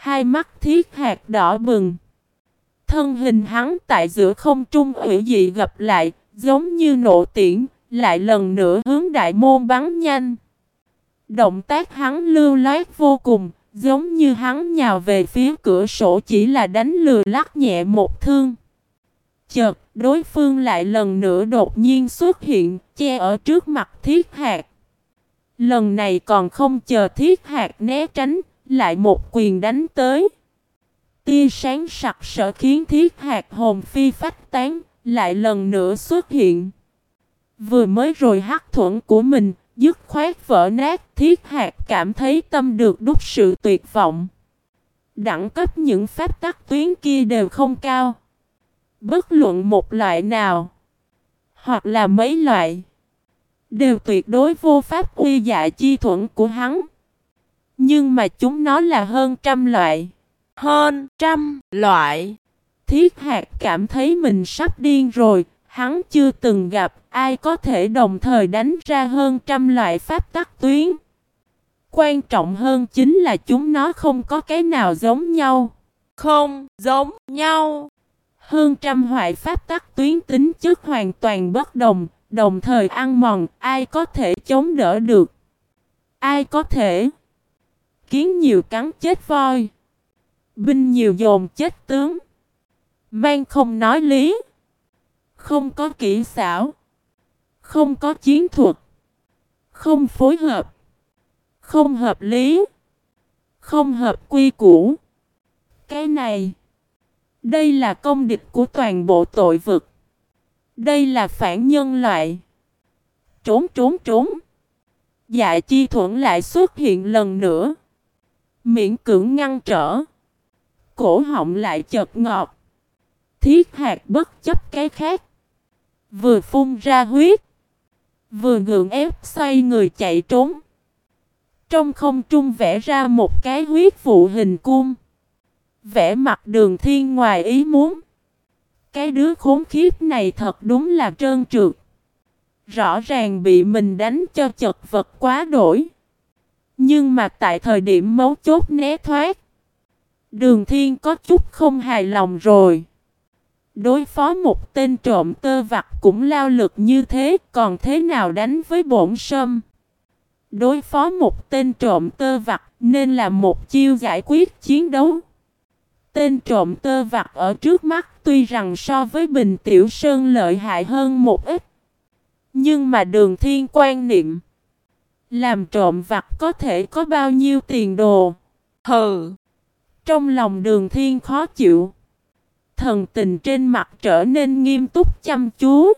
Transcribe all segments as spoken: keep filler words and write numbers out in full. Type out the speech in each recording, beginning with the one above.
Hai mắt Thiết Hạt đỏ bừng. Thân hình hắn tại giữa không trung hủy dị gặp lại, giống như nộ tiễn, lại lần nữa hướng đại môn bắn nhanh. Động tác hắn lưu loát vô cùng, giống như hắn nhào về phía cửa sổ chỉ là đánh lừa lắc nhẹ một thương. Chợt, đối phương lại lần nữa đột nhiên xuất hiện, che ở trước mặt Thiết Hạt. Lần này còn không chờ Thiết Hạt né tránh, lại một quyền đánh tới. Tia sáng sặc sỡ khiến Thiết Hạt hồn phi phách tán, lại lần nữa xuất hiện. Vừa mới rồi hắc thuẫn của mình, dứt khoát vỡ nát, Thiết Hạt cảm thấy tâm được đúc sự tuyệt vọng. Đẳng cấp những pháp tắc tuyến kia đều không cao. Bất luận một loại nào, hoặc là mấy loại, đều tuyệt đối vô pháp uy dạ chi thuẫn của hắn. Nhưng mà chúng nó là hơn trăm loại. Hơn trăm loại. Thiết Hạt cảm thấy mình sắp điên rồi. Hắn chưa từng gặp ai có thể đồng thời đánh ra hơn trăm loại pháp tắc tuyến. Quan trọng hơn chính là chúng nó không có cái nào giống nhau. Không giống nhau. Hơn trăm loại pháp tắc tuyến tính chất hoàn toàn bất đồng, đồng thời ăn mòn, ai có thể chống đỡ được? Ai có thể? Kiến nhiều cắn chết voi, binh nhiều dồn chết tướng. Mang không nói lý, không có kỹ xảo, không có chiến thuật, không phối hợp, không hợp lý, không hợp quy củ. Cái này, đây là công địch của toàn bộ tội vực. Đây là phản nhân loại. Trốn trốn trốn. Dạ chi thuẫn lại xuất hiện lần nữa. Miễn cưỡng ngăn trở. Cổ họng lại chợt ngọt. Thiết Hạt bất chấp cái khác, vừa phun ra huyết, vừa gượng ép xoay người chạy trốn. Trong không trung vẽ ra một cái huyết vụ hình cung. Vẽ mặt Đường Thiên ngoài ý muốn. Cái đứa khốn khiếp này thật đúng là trơn trượt. Rõ ràng bị mình đánh cho chật vật quá đổi. Nhưng mà tại thời điểm mấu chốt né thoát, Đường Thiên có chút không hài lòng rồi. Đối phó một tên trộm tơ vặt cũng lao lực như thế, còn thế nào đánh với bổn sâm? Đối phó một tên trộm tơ vặt nên là một chiêu giải quyết chiến đấu. Tên trộm tơ vặt ở trước mắt tuy rằng so với Bình Tiểu Sơn lợi hại hơn một ít. Nhưng mà Đường Thiên quan niệm, làm trộm vặt có thể có bao nhiêu tiền đồ? Hừ! Trong lòng Đường Thiên khó chịu. Thần tình trên mặt trở nên nghiêm túc chăm chú.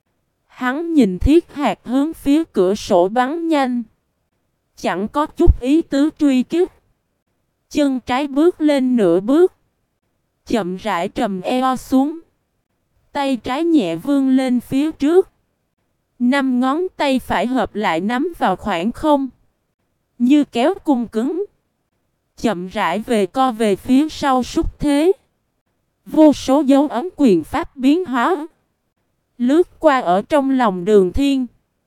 Hắn nhìn Thiết Hạt hướng phía cửa sổ bắn nhanh. Chẳng có chút ý tứ truy kích. Chân trái bước lên nửa bước. Chậm rãi trầm eo xuống. Tay trái nhẹ vươn lên phía trước. Năm ngón tay phải hợp lại nắm vào khoảng không. Như kéo cung cứng. Chậm rãi về co về phía sau súc thế. Vô số dấu ấn quyền pháp biến hóa. Lướt qua ở trong lòng Đường Thiên.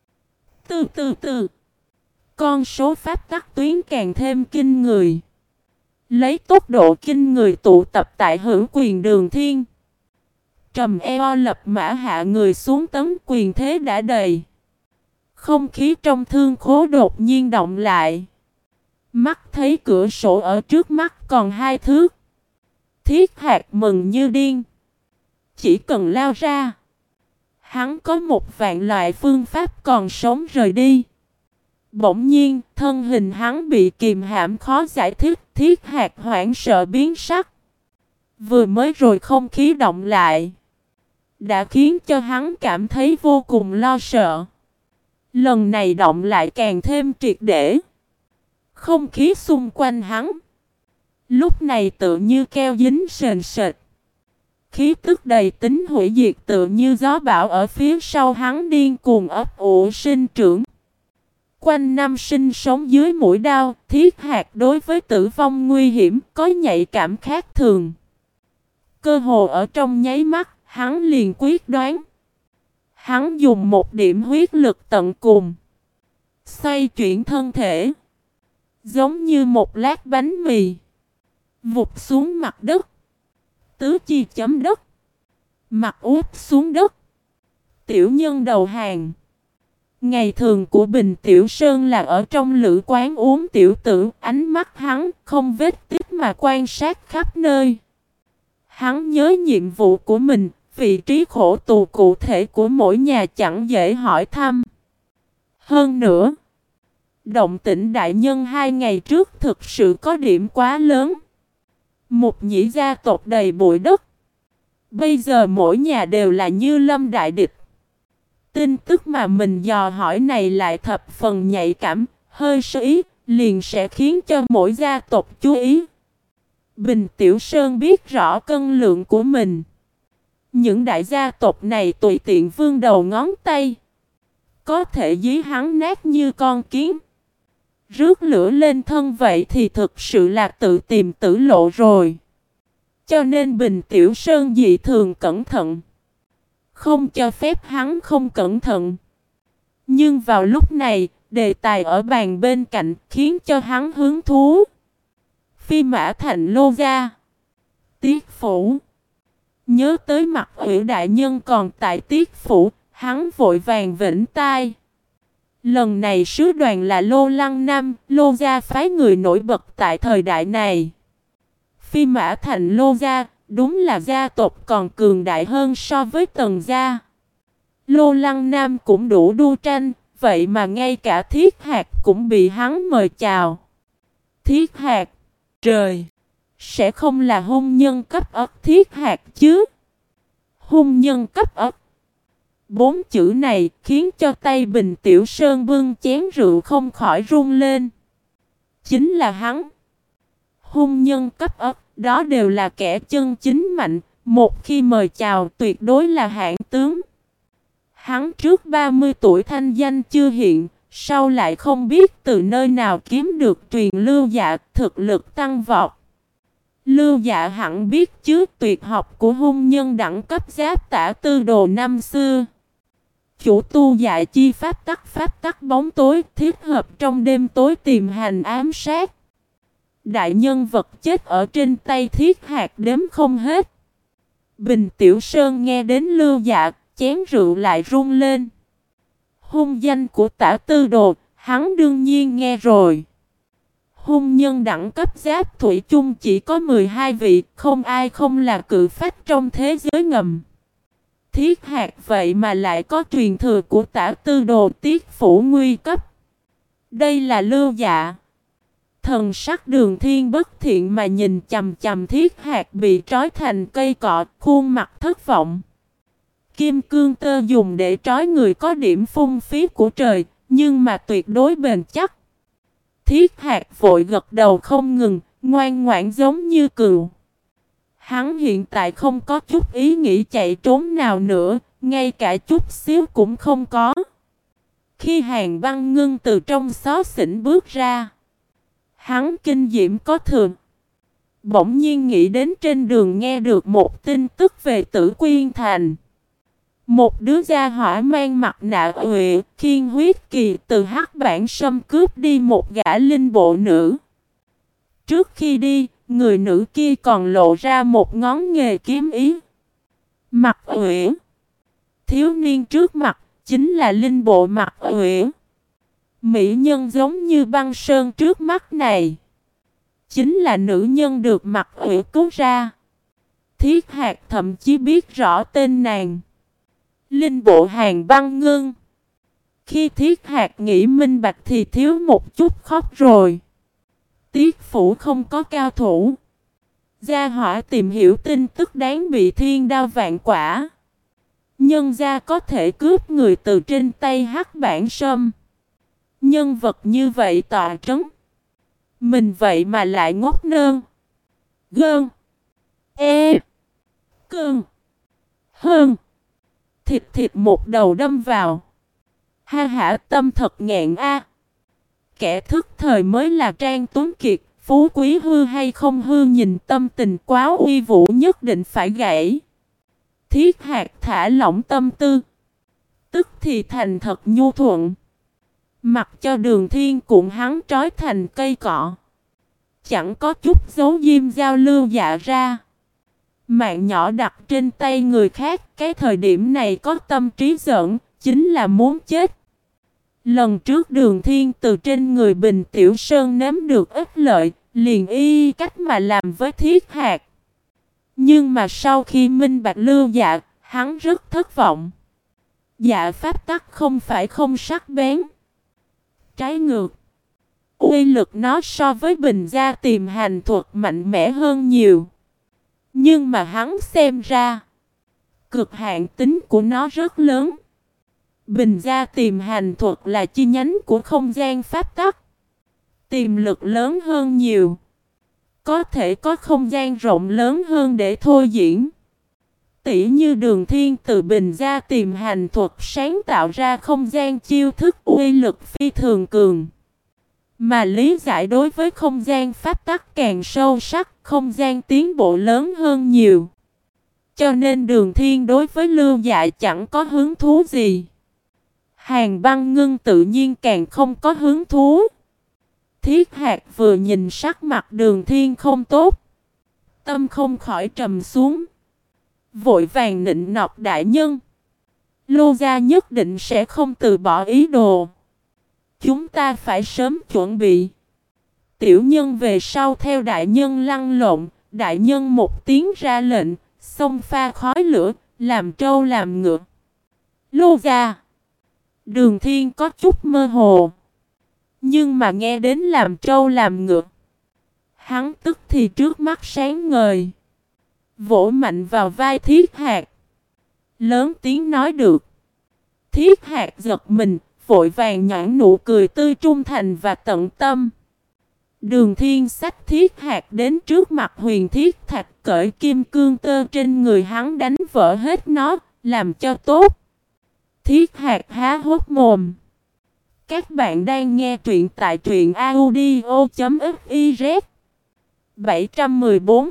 Từ từ từ. Con số pháp tắc tuyến càng thêm kinh người. Lấy tốc độ kinh người tụ tập tại hữu quyền Đường Thiên. Trầm eo lập mã hạ người xuống tấn quyền thế đã đầy. Không khí trong thương khố đột nhiên động lại. Mắt thấy cửa sổ ở trước mắt còn hai thước. Thiết Hạt mừng như điên. Chỉ cần lao ra, hắn có một vạn loại phương pháp còn sống rời đi. Bỗng nhiên, thân hình hắn bị kìm hãm khó giải thích. Thiết Hạt hoảng sợ biến sắc. Vừa mới rồi không khí động lại, đã khiến cho hắn cảm thấy vô cùng lo sợ. Lần này động lại càng thêm triệt để. Không khí xung quanh hắn lúc này tự như keo dính sền sệt. Khí tức đầy tính hủy diệt tự như gió bão ở phía sau hắn điên cuồng ấp ủ sinh trưởng. Quanh năm sinh sống dưới mũi đao, Thiết Hạt đối với tử vong nguy hiểm có nhạy cảm khác thường. Cơ hồ ở trong nháy mắt, hắn liền quyết đoán. Hắn dùng một điểm huyết lực tận cùng, xoay chuyển thân thể, giống như một lát bánh mì, vụt xuống mặt đất. Tứ chi chấm đất. Mặt úp xuống đất. Tiểu nhân đầu hàng. Ngày thường của Bình Tiểu Sơn là ở trong lữ quán uống tiểu tử, ánh mắt hắn không vết tích mà quan sát khắp nơi. Hắn nhớ nhiệm vụ của mình, vị trí khổ tù cụ thể của mỗi nhà chẳng dễ hỏi thăm. Hơn nữa, động tĩnh đại nhân hai ngày trước thực sự có điểm quá lớn. Một nhĩ gia tộc đầy bụi đất. Bây giờ mỗi nhà đều là như lâm đại địch. Tin tức mà mình dò hỏi này lại thập phần nhạy cảm, hơi sơ ý, liền sẽ khiến cho mỗi gia tộc chú ý. Bình Tiểu Sơn biết rõ cân lượng của mình. Những đại gia tộc này tùy tiện vươn đầu ngón tay, có thể dí hắn nát như con kiến. Rước lửa lên thân vậy thì thực sự là tự tìm tử lộ rồi. Cho nên Bình Tiểu Sơn dị thường cẩn thận. Không cho phép hắn không cẩn thận. Nhưng vào lúc này, đề tài ở bàn bên cạnh khiến cho hắn hứng thú. Phi Mã Thành Lô Gia. Tiết Phủ. Nhớ tới mặt ủy đại nhân còn tại Tiết Phủ, hắn vội vàng vĩnh tai. Lần này sứ đoàn là Lô Lăng Nam, Lô Gia phái người nổi bật tại thời đại này. Phi Mã Thành Lô Gia, đúng là gia tộc còn cường đại hơn so với Tần Gia. Lô Lăng Nam cũng đủ đu tranh, vậy mà ngay cả Thiết Hạc cũng bị hắn mời chào. Thiết Hạc, trời, sẽ không là hôn nhân cấp ấp Thiết Hạc chứ? Hôn nhân cấp ấp. Bốn chữ này khiến cho tay Bình Tiểu Sơn bưng chén rượu không khỏi run lên. Chính là hắn. Hôn nhân cấp ấp, đó đều là kẻ chân chính mạnh, một khi mời chào tuyệt đối là hạng tướng. Hắn trước ba mươi tuổi thanh danh chưa hiện, sau lại không biết từ nơi nào kiếm được truyền Lưu Dạ, thực lực tăng vọt. Lưu Dạ hẳn biết chứ, tuyệt học của hôn nhân đẳng cấp Giáp Tả Tư Đồ năm xưa. Chủ tu dạy chi pháp tắc pháp tắc bóng tối, thiết hợp trong đêm tối tìm hành ám sát. Đại nhân vật chết ở trên tay Thiết Hạc đếm không hết. Bình Tiểu Sơn nghe đến Lưu Dạ, chén rượu lại rung lên. Hung danh của Tả Tư Đồ, hắn đương nhiên nghe rồi. Hung nhân đẳng cấp Giáp Thủy chung chỉ có mười hai vị, không ai không là cự phách trong thế giới ngầm. Thiết Hạc vậy mà lại có truyền thừa của Tả Tư Đồ Tiết Phủ nguy cấp. Đây là Lưu Dạ. Thần sắc Đường Thiên bất thiện mà nhìn chằm chằm Thiết Hạc bị trói thành cây cọ, khuôn mặt thất vọng. Kim cương tơ dùng để trói người có điểm phung phí của trời, nhưng mà tuyệt đối bền chắc. Thiết Hạc vội gật đầu không ngừng, ngoan ngoãn giống như cừu. Hắn hiện tại không có chút ý nghĩ chạy trốn nào nữa, ngay cả chút xíu cũng không có. Khi Hàn Băng Ngưng từ trong xó xỉnh bước ra, hắn kinh diễm có thường. Bỗng nhiên nghĩ đến trên đường nghe được một tin tức về Tử Quyên Thành. Một đứa gia hỏa mang mặt nạ Uệ Khiên Huyết Kỳ từ Hắc Bản Sâm cướp đi một gã linh bộ nữ. Trước khi đi, người nữ kia còn lộ ra một ngón nghề kiếm ý. Mặt Uệ. Thiếu niên trước mặt chính là linh bộ Mặt Uệ. Mỹ nhân giống như băng sơn trước mắt này, chính là nữ nhân được Mặt Uệ cứu ra. Thiết Hạc thậm chí biết rõ tên nàng. Linh bộ Hàn Băng Ngưng. Khi Thiết Hạc nghĩ minh bạch thì thiếu một chút khóc rồi. Tiết Phủ không có cao thủ. Gia hỏa tìm hiểu tin tức đáng bị thiên đao vạn quả. Nhân gia có thể cướp người từ trên tay Hắc Bản Sâm. Nhân vật như vậy tọa trấn. Mình vậy mà lại ngốc nơn. Gơn. E. Cơn. Hơn. Thịt thịt một đầu đâm vào. Ha hả tâm thật nghẹn a. Kẻ thức thời mới là Trang Tuấn Kiệt. Phú quý hư hay không hư nhìn tâm tình quá uy vũ nhất định phải gãy. Thiết Hạc thả lỏng tâm tư. Tức thì thành thật nhu thuận. Mặc cho Đường Thiên cuộn hắn trói thành cây cọ. chẳng có chút dấu diêm giao lưu dạ ra. Mạng nhỏ đặt trên tay người khác, cái thời điểm này có tâm trí giỡn, chính là muốn chết. Lần trước Đường Thiên từ trên người Bình Tiểu Sơn nếm được ít lợi, liền y cách mà làm với Thiết Hạt. Nhưng mà sau khi minh bạch lưu dạ, hắn rất thất vọng. Dạ pháp tắc không phải không sắc bén. Trái ngược, uy lực nó so với Bình Gia Tìm Hành thuật mạnh mẽ hơn nhiều. Nhưng mà hắn xem ra, cực hạn tính của nó rất lớn. Bình Gia Tìm Hành thuật là chi nhánh của không gian pháp tắc. Tiềm lực lớn hơn nhiều. Có thể có không gian rộng lớn hơn để thôi diễn. Tỉ như Đường Thiên từ Bình Gia Tìm Hành thuật sáng tạo ra không gian chiêu thức uy lực phi thường cường. Mà lý giải đối với không gian pháp tắc càng sâu sắc, không gian tiến bộ lớn hơn nhiều. Cho nên Đường Thiên đối với Lưu Dạ chẳng có hứng thú gì. Hàn Băng Ngưng tự nhiên càng không có hứng thú. Thiết Hạt vừa nhìn sắc mặt Đường Thiên không tốt, tâm không khỏi trầm xuống. Vội vàng nịnh nọt đại nhân. Lô gia nhất định sẽ không từ bỏ ý đồ. Chúng ta phải sớm chuẩn bị. Tiểu nhân về sau theo đại nhân lăn lộn. Đại nhân một tiếng ra lệnh, xông pha khói lửa, làm trâu làm ngựa. Lô gia. Đường Thiên có chút mơ hồ. Nhưng mà nghe đến làm trâu làm ngựa, hắn tức thì trước mắt sáng ngời. Vỗ mạnh vào vai Thiết Hạt, lớn tiếng nói được. Thiết Hạt giật mình, vội vàng nhoẻn nụ cười tươi trung thành và tận tâm. Đường Thiên xách Thiết Hạt đến trước mặt Huyền Thiết Thạch, cởi kim cương tơ trên người hắn đánh vỡ hết nó, làm cho tốt. Thiết Hạt há hốc mồm. Các bạn đang nghe truyện tại truyện audio chấm fiz. bảy trăm mười bốn.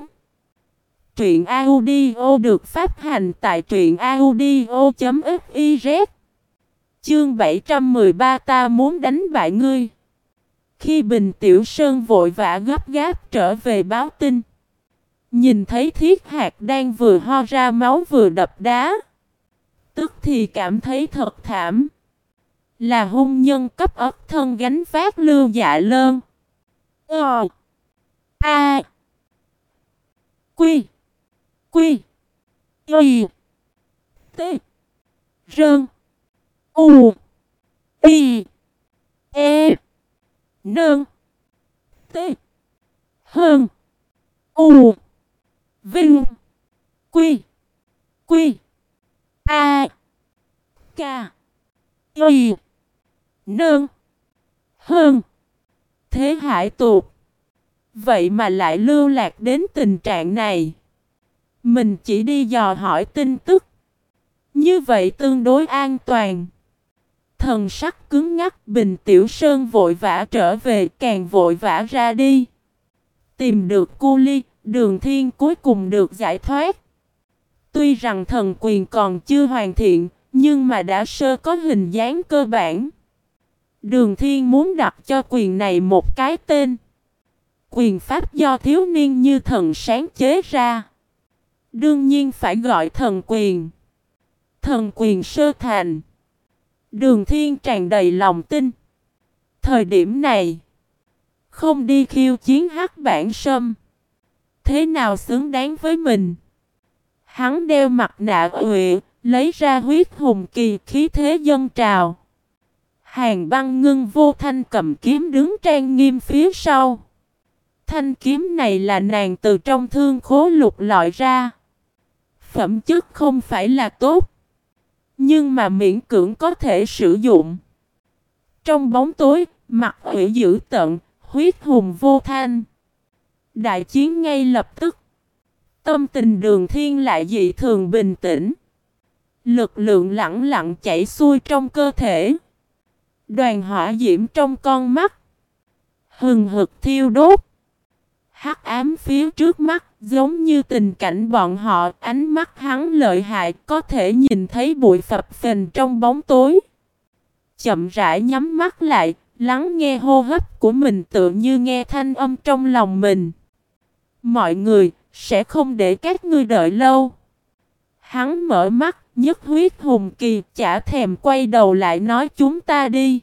Truyện audio được phát hành tại truyện audio chấm fiz. Chương bảy trăm mười ba, ta muốn đánh bại ngươi. Khi Bình Tiểu Sơn vội vã gấp gáp trở về báo tin, nhìn thấy Thiết Hạt đang vừa ho ra máu vừa đập đá, tức thì cảm thấy thật thảm. Là hung nhân cấp ất thân gánh vác Lưu Dạ Lơn. Ờ. A. Quy. Quy. Y. T. Rơn. U. Y. E. Nơn. T. Hơn. U. Vinh. Quy. Quy. A. K. Y. Nơn. Hơn. Thế hải tuột. Vậy mà lại lưu lạc đến tình trạng này. Mình chỉ đi dò hỏi tin tức. Như vậy tương đối an toàn. Thần sắc cứng ngắc, Bình Tiểu Sơn vội vã trở về, càng vội vã ra đi. Tìm được Cu Ly, Đường Thiên cuối cùng được giải thoát. Tuy rằng thần quyền còn chưa hoàn thiện, nhưng mà đã sơ có hình dáng cơ bản. Đường Thiên muốn đặt cho quyền này một cái tên. Quyền pháp do thiếu niên như thần sáng chế ra. Đương nhiên phải gọi thần quyền. Thần quyền sơ thành. Đường Thiên tràn đầy lòng tin. Thời điểm này, không đi khiêu chiến hắc bản sâm, thế nào xứng đáng với mình. Hắn đeo mặt nạ uệ, lấy ra huyết hùng kỳ, khí thế dâng trào. Hàn Băng Ngưng vô thanh cầm kiếm đứng trang nghiêm phía sau. Thanh kiếm này là nàng từ trong thương khố lục lọi ra. Phẩm chất không phải là tốt, nhưng mà miễn cưỡng có thể sử dụng. Trong bóng tối, mặt ủy dữ tận, huyết hùng vô thanh. Đại chiến ngay lập tức. Tâm tình Đường Thiên lại dị thường bình tĩnh. Lực lượng lặng lặng chảy xuôi trong cơ thể. Đoàn hỏa diễm trong con mắt hừng hực thiêu đốt. Hắc ám phía trước mắt giống như tình cảnh bọn họ. Ánh mắt hắn lợi hại, có thể nhìn thấy bụi phập phình trong bóng tối. Chậm rãi nhắm mắt lại, Lắng nghe hô hấp của mình tựa như nghe thanh âm trong lòng mình. Mọi người, sẽ không để các ngươi đợi lâu. Hắn mở mắt, nhất huyết hùng kỳ, chả thèm quay đầu lại nói chúng ta đi.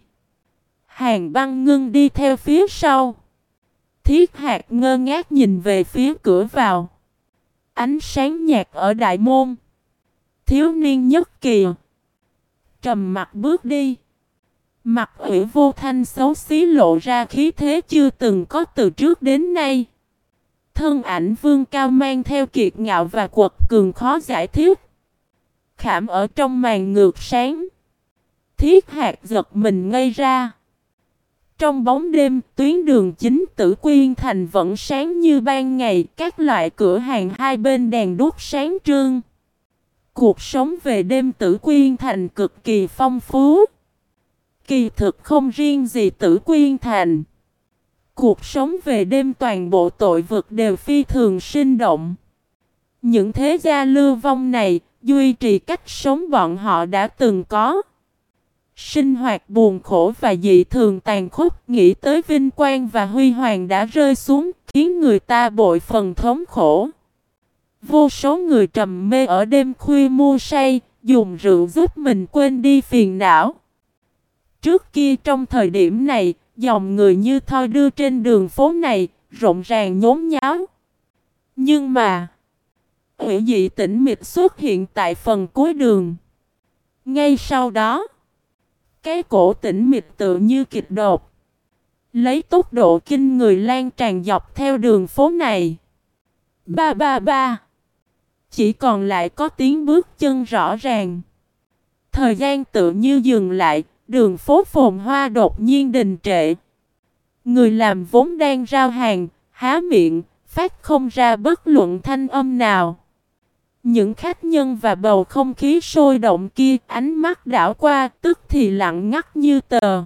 Hàn Băng Ngưng đi theo phía sau. Thiết Hạt ngơ ngác nhìn về phía cửa vào. Ánh sáng nhạt ở đại môn. Thiếu niên nhất kỳ trầm mặt bước đi. Mặt Ủy Vô Thanh xấu xí lộ ra khí thế chưa từng có từ trước đến nay. Thân ảnh Vương Cao mang theo kiệt ngạo và quật cường khó giải thích. Khảm ở trong màn ngược sáng. Thiết Hạt giật mình ngây ra. Trong bóng đêm, tuyến đường chính Tử Quyên Thành vẫn sáng như ban ngày, các loại cửa hàng hai bên đèn đuốc sáng trưng. Cuộc sống về đêm Tử Quyên Thành cực kỳ phong phú. Kỳ thực không riêng gì Tử Quyên Thành. Cuộc sống về đêm toàn bộ tội vực đều phi thường sinh động. Những thế gia lưu vong này, duy trì cách sống bọn họ đã từng có. Sinh hoạt buồn khổ và dị thường tàn khốc, nghĩ tới vinh quang và huy hoàng đã rơi xuống, khiến người ta bội phần thống khổ. Vô số người trầm mê ở đêm khuya mua say, dùng rượu giúp mình quên đi phiền não. Trước kia trong thời điểm này, dòng người như thoi đưa trên đường phố này, rộn ràng nhốn nháo. Nhưng mà, hủy dị tĩnh mịch xuất hiện tại phần cuối đường. Ngay sau đó, cái cổ tĩnh mịch tự như kịch đột, lấy tốc độ kinh người lan tràn dọc theo đường phố này. Ba ba ba. Chỉ còn lại có tiếng bước chân rõ ràng. Thời gian tự như dừng lại, đường phố phồn hoa đột nhiên đình trệ. Người làm vốn đang rao hàng, há miệng, phát không ra bất luận thanh âm nào. Những khách nhân và bầu không khí sôi động kia, ánh mắt đảo qua, tức thì lặng ngắt như tờ.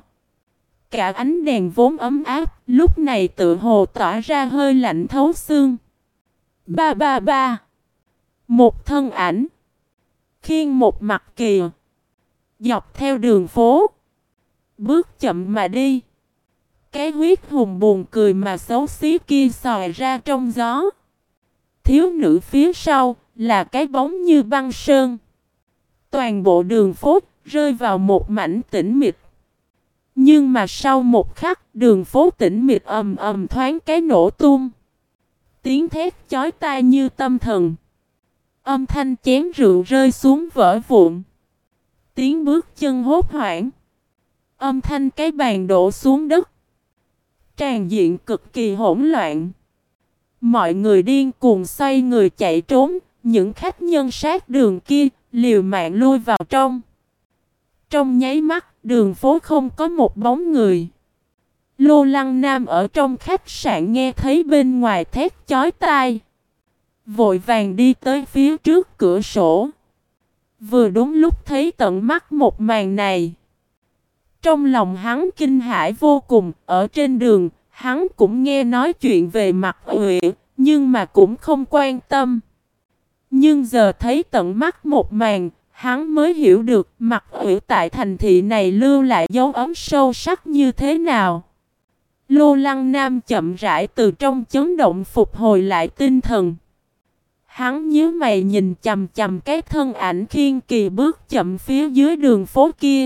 Cả ánh đèn vốn ấm áp, lúc này tự hồ tỏa ra hơi lạnh thấu xương. Ba ba ba. Một thân ảnh, khiêng một mặt kìa, dọc theo đường phố, bước chậm mà đi. Cái huyết hùng buồn cười mà xấu xí kia xòi ra trong gió. Thiếu nữ phía sau là cái bóng như băng sơn. Toàn bộ đường phố rơi vào một mảnh tĩnh mịch. Nhưng mà sau một khắc, đường phố tĩnh mịch ầm ầm thoáng cái nổ tung. Tiếng thét chói tai như tâm thần. Âm thanh chén rượu rơi xuống vỡ vụn. Tiếng bước chân hốt hoảng. Âm thanh cái bàn đổ xuống đất. Tràn diện cực kỳ hỗn loạn. Mọi người điên cuồng xoay người chạy trốn. Những khách nhân sát đường kia liều mạng lui vào trong. Trong nháy mắt, đường phố không có một bóng người. Lô Lăng Nam ở trong khách sạn nghe thấy bên ngoài thét chói tai. Vội vàng đi tới phía trước cửa sổ. Vừa đúng lúc thấy tận mắt một màn này. Trong lòng hắn kinh hãi vô cùng. Ở trên đường, hắn cũng nghe nói chuyện về Mặt Uy, nhưng mà cũng không quan tâm. Nhưng giờ thấy tận mắt một màn, hắn mới hiểu được Mặt Uy tại thành thị này lưu lại dấu ấn sâu sắc như thế nào. Lô Lăng Nam chậm rãi từ trong chấn động phục hồi lại tinh thần. Hắn nhíu mày nhìn chằm chằm cái thân ảnh khiên kỳ bước chậm phía dưới đường phố kia.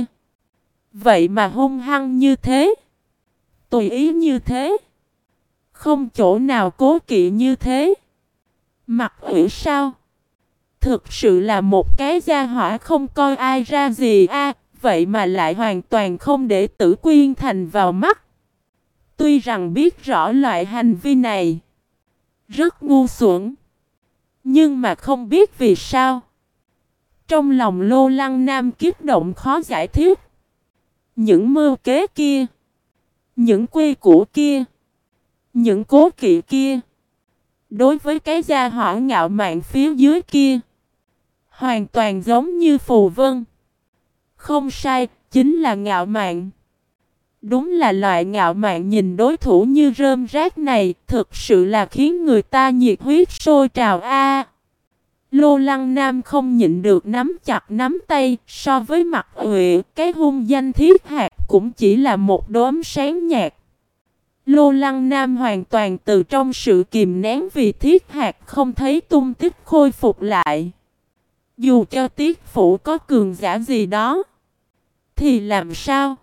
Vậy mà hung hăng như thế, tùy ý như thế, không chỗ nào cố kỵ như thế. Mặt Uy sao? Thực sự là một cái gia hỏa không coi ai ra gì a, à, vậy mà lại hoàn toàn không để Tử Quyên Thành vào mắt. Tuy rằng biết rõ loại hành vi này rất ngu xuẩn, nhưng mà không biết vì sao, trong lòng Lô Lăng Nam kích động khó giải thích. Những mưu kế kia, những quy củ kia, những cố kỵ kia, đối với cái gia hỏa ngạo mạn phía dưới kia, hoàn toàn giống như phù vân. Không sai, chính là ngạo mạn. Đúng là loại ngạo mạn nhìn đối thủ như rơm rác này, thực sự là khiến người ta nhiệt huyết sôi trào a. Lô Lăng Nam không nhịn được nắm chặt nắm tay, so với Mặt Huệ, cái hung danh Thiết Hạt cũng chỉ là một đốm sáng nhạt. Lô Lăng Nam hoàn toàn từ trong sự kìm nén vì Thiết Hạt không thấy tung tích khôi phục lại. Dù cho Tiết Phủ có cường giả gì đó, thì làm sao?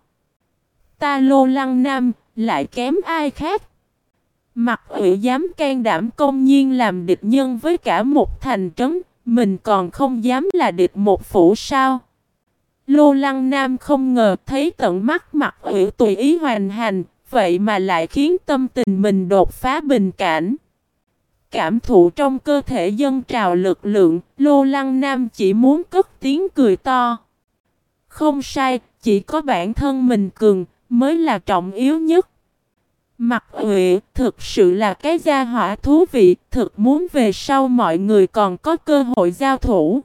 Ta Lô Lăng Nam lại kém ai khác? Mặt Huệ dám can đảm công nhiên làm địch nhân với cả một thành trấn, mình còn không dám là địch một phủ sao? Lô Lăng Nam không ngờ thấy tận mắt Mặt Huệ tùy ý hoành hành, vậy mà lại khiến tâm tình mình đột phá bình cảnh. Cảm thụ trong cơ thể dâng trào lực lượng, Lô Lăng Nam chỉ muốn cất tiếng cười to. Không sai, chỉ có bản thân mình cường mới là trọng yếu nhất. Mặt Huệ thực sự là cái gia hỏa thú vị, thực muốn về sau mọi người còn có cơ hội giao thủ.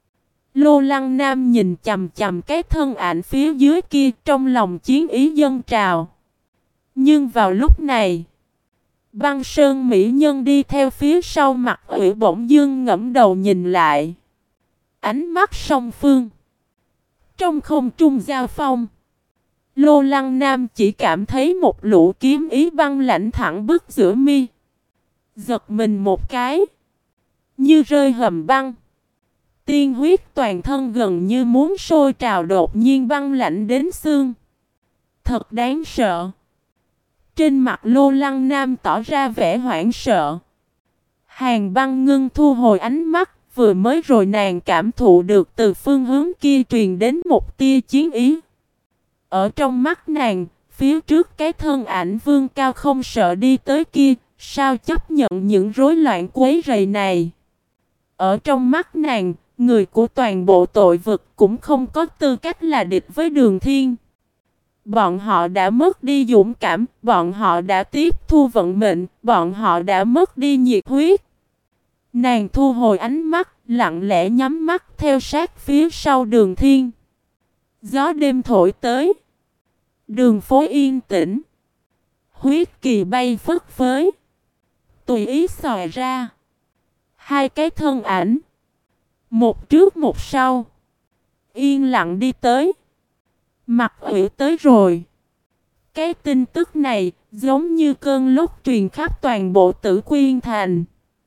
Lô Lăng Nam nhìn chầm chầm cái thân ảnh phía dưới kia, trong lòng chiến ý dâng trào. Nhưng vào lúc này, Băng Sơn mỹ nhân đi theo phía sau Mặt Huệ bỗng dưng ngẫm đầu nhìn lại. Ánh mắt song phương trong không trung giao phong, Lô Lăng Nam chỉ cảm thấy một lũ kiếm ý băng lạnh thẳng bức giữa mi. Giật mình một cái, như rơi hầm băng. Tiên huyết toàn thân gần như muốn sôi trào, đột nhiên băng lạnh đến xương. Thật đáng sợ. Trên mặt Lô Lăng Nam tỏ ra vẻ hoảng sợ. Hàn Băng Ngưng thu hồi ánh mắt, vừa mới rồi nàng cảm thụ được từ phương hướng kia truyền đến một tia chiến ý. Ở trong mắt nàng, phía trước cái thân ảnh vương cao không sợ đi tới kia, sao chấp nhận những rối loạn quấy rầy này? Ở trong mắt nàng, người của toàn bộ tội vực cũng không có tư cách là địch với Đường Thiên. Bọn họ đã mất đi dũng cảm, bọn họ đã tiếp thu vận mệnh, bọn họ đã mất đi nhiệt huyết. Nàng thu hồi ánh mắt, lặng lẽ nhắm mắt theo sát phía sau Đường Thiên. Gió đêm thổi tới, đường phố yên tĩnh, huyết kỳ bay phất phới, tùy ý xòe ra. Hai cái thân ảnh, một trước một sau, yên lặng đi tới. Mặt Huệ tới rồi. Cái tin tức này giống như cơn lốc truyền khắp toàn bộ Tử Quyên Thành.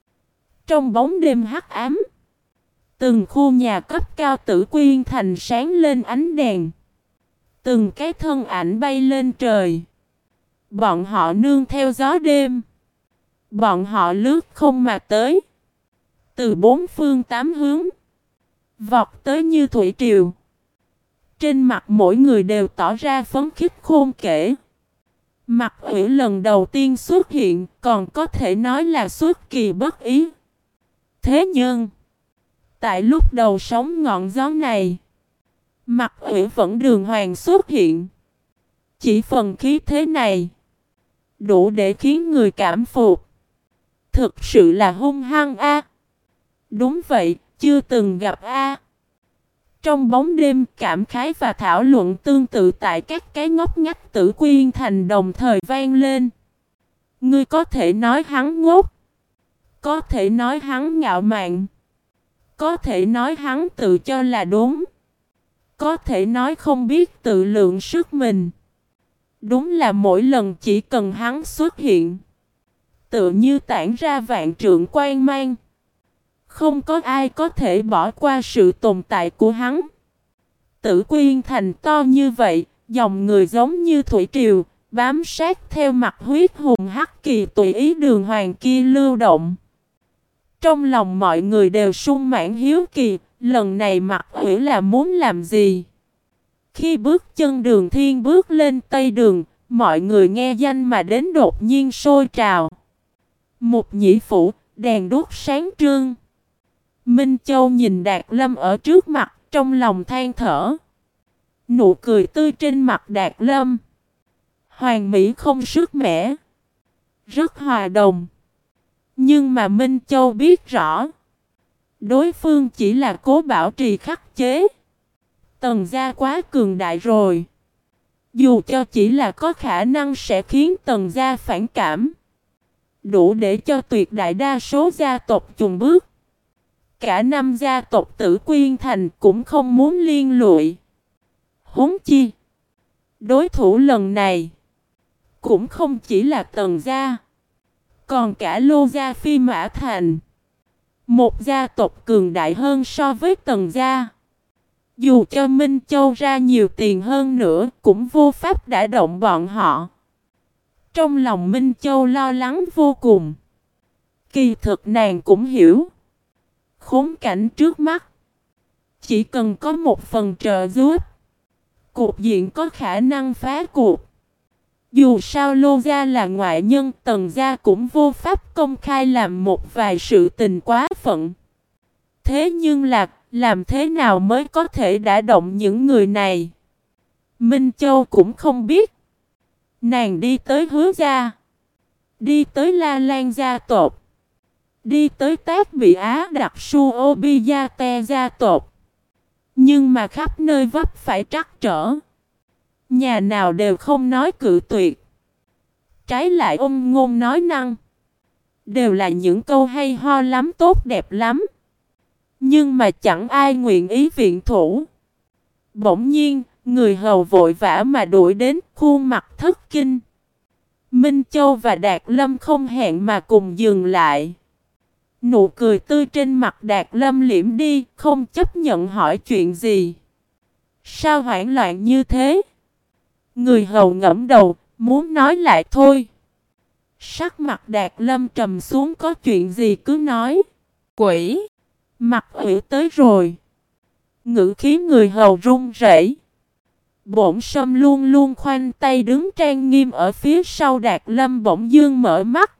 Trong bóng đêm hắc ám, từng khu nhà cấp cao Tử Quyên Thành sáng lên ánh đèn. Từng cái thân ảnh bay lên trời. Bọn họ nương theo gió đêm. Bọn họ lướt không mà tới. Từ bốn phương tám hướng, vọt tới như thủy triều. Trên mặt mỗi người đều tỏ ra phấn khích khôn kể. Mặt Huệ lần đầu tiên xuất hiện, còn có thể nói là xuất kỳ bất ý. Thế nhưng, tại lúc đầu sóng ngọn gió này, Mặt Huệ vẫn đường hoàng xuất hiện. Chỉ phần khí thế này, đủ để khiến người cảm phục. Thực sự là hung hăng a. Đúng vậy, chưa từng gặp a. Trong bóng đêm, cảm khái và thảo luận tương tự tại các cái ngóc ngách Tử Quyên Thành đồng thời vang lên. Ngươi có thể nói hắn ngốc, có thể nói hắn ngạo mạn, có thể nói hắn tự cho là đúng, có thể nói không biết tự lượng sức mình. Đúng là mỗi lần chỉ cần hắn xuất hiện, tự như tản ra vạn trượng quang mang. Không có ai có thể bỏ qua sự tồn tại của hắn. Tử Quyên Thành to như vậy, dòng người giống như thủy triều, bám sát theo mặt huyết hùng hắc kỳ tùy ý đường hoàng kia lưu động. Trong lòng mọi người đều sung mãn hiếu kỳ, lần này Mặt Huệ là muốn làm gì? Khi bước chân Đường Thiên bước lên Tây Đường, mọi người nghe danh mà đến đột nhiên sôi trào. Một nhĩ phủ, đèn đuốc sáng trưng. Minh Châu nhìn Đạt Lâm ở trước mặt, trong lòng than thở. Nụ cười tươi trên mặt Đạt Lâm, hoàn mỹ không sức mẻ, rất hòa đồng. Nhưng mà Minh Châu biết rõ, đối phương chỉ là cố bảo trì khắc chế. Tần gia quá cường đại rồi. Dù cho chỉ là có khả năng sẽ khiến Tần gia phản cảm, đủ để cho tuyệt đại đa số gia tộc chùn bước. Cả năm gia tộc Tử Quyên Thành cũng không muốn liên lụy. Huống chi, đối thủ lần này cũng không chỉ là Tần gia, còn cả Lô gia Phi Mã Thành, một gia tộc cường đại hơn so với Tần gia. Dù cho Minh Châu ra nhiều tiền hơn nữa cũng vô pháp đả động bọn họ. Trong lòng Minh Châu lo lắng vô cùng. Kỳ thực nàng cũng hiểu khốn cảnh trước mắt, chỉ cần có một phần trợ giúp, cục diện có khả năng phá cuộc. Dù sao Lô gia là ngoại nhân, Tần gia cũng vô pháp công khai làm một vài sự tình quá phận. Thế nhưng là, làm thế nào mới có thể đả động những người này? Minh Châu cũng không biết. Nàng đi tới Hứa gia, đi tới La Lan gia tộc, đi tới Tác Bị Á Đặc Su Obiyate gia tộc. Nhưng mà khắp nơi vấp phải trắc trở. Nhà nào đều không nói cự tuyệt. Trái lại ôm ngôn nói năng. Đều là những câu hay ho lắm, tốt đẹp lắm. Nhưng mà chẳng ai nguyện ý viện thủ. Bỗng nhiên, người hầu vội vã mà đuổi đến, khuôn mặt thất kinh. Minh Châu và Đạt Lâm không hẹn mà cùng dừng lại. Nụ cười tươi trên mặt Đạt Lâm liễm đi, không chấp nhận hỏi chuyện gì. Sao hoảng loạn như thế? Người hầu ngẫm đầu, muốn nói lại thôi. Sắc mặt Đạt Lâm trầm xuống, có chuyện gì cứ nói. Quỷ! Mặt ủy tới rồi. Ngữ khí người hầu run rẩy. Bổn Sâm luôn luôn khoanh tay đứng trang nghiêm ở phía sau Đạt Lâm bỗng dương mở mắt.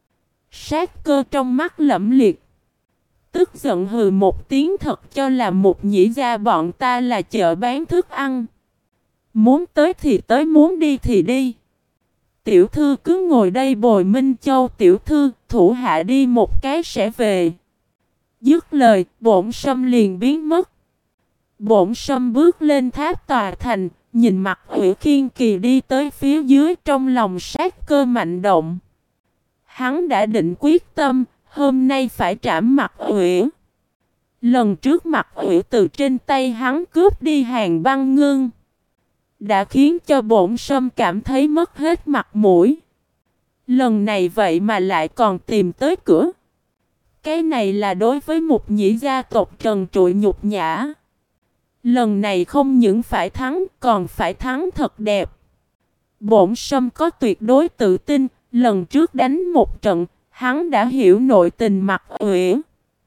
Sát cơ trong mắt lẫm liệt. Tức giận hừ một tiếng, thật cho là một nhĩ gia bọn ta là chợ bán thức ăn. Muốn tới thì tới, muốn đi thì đi. Tiểu thư cứ ngồi đây bồi Minh Châu tiểu thư, thủ hạ đi một cái sẽ về. Dứt lời, bổn Sâm liền biến mất. Bổn Sâm bước lên tháp tòa thành, nhìn mặt Ủy Khiên Kỳ đi tới phía dưới, trong lòng sát cơ mạnh động. Hắn đã định quyết tâm, hôm nay phải trảm mặt Ủy. Lần trước mặt Ủy từ trên tay hắn cướp đi Hàng Băng Ngưng, đã khiến cho bổn Sâm cảm thấy mất hết mặt mũi. Lần này vậy mà lại còn tìm tới cửa. Cái này là đối với một nhĩ gia tộc trần trụi nhục nhã. Lần này không những phải thắng, còn phải thắng thật đẹp. Bổn Sâm có tuyệt đối tự tin, lần trước đánh một trận, hắn đã hiểu nội tình mặt Ủy.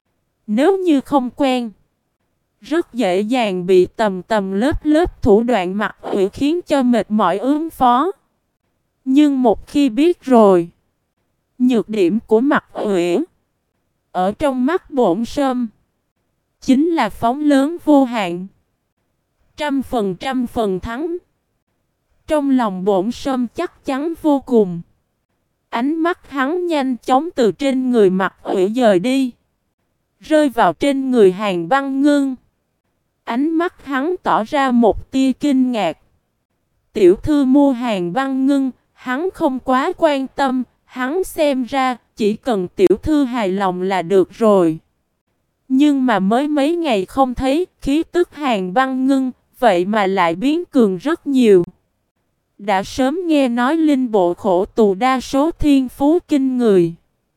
Nếu như không quen, rất dễ dàng bị tầm tầm lớp lớp thủ đoạn mặt Ủy khiến cho mệt mỏi ứng phó. Nhưng một khi biết rồi, nhược điểm của mặt Ủy ở trong mắt bổn Sâm chính là phóng lớn vô hạn, trăm phần trăm phần thắng. Trong lòng bổn Sâm chắc chắn vô cùng. Ánh mắt hắn nhanh chóng từ trên người mặt Ủy dời đi, rơi vào trên người Hàng Băng Ngưng. Ánh mắt hắn tỏ ra một tia kinh ngạc. Tiểu thư mua Hàng Băng Ngưng, hắn không quá quan tâm, hắn xem ra chỉ cần tiểu thư hài lòng là được rồi. Nhưng mà mới mấy ngày không thấy, khí tức Hàng Băng Ngưng, vậy mà lại biến cường rất nhiều. Đã sớm nghe nói linh bộ khổ tù đa số thiên phú kinh người.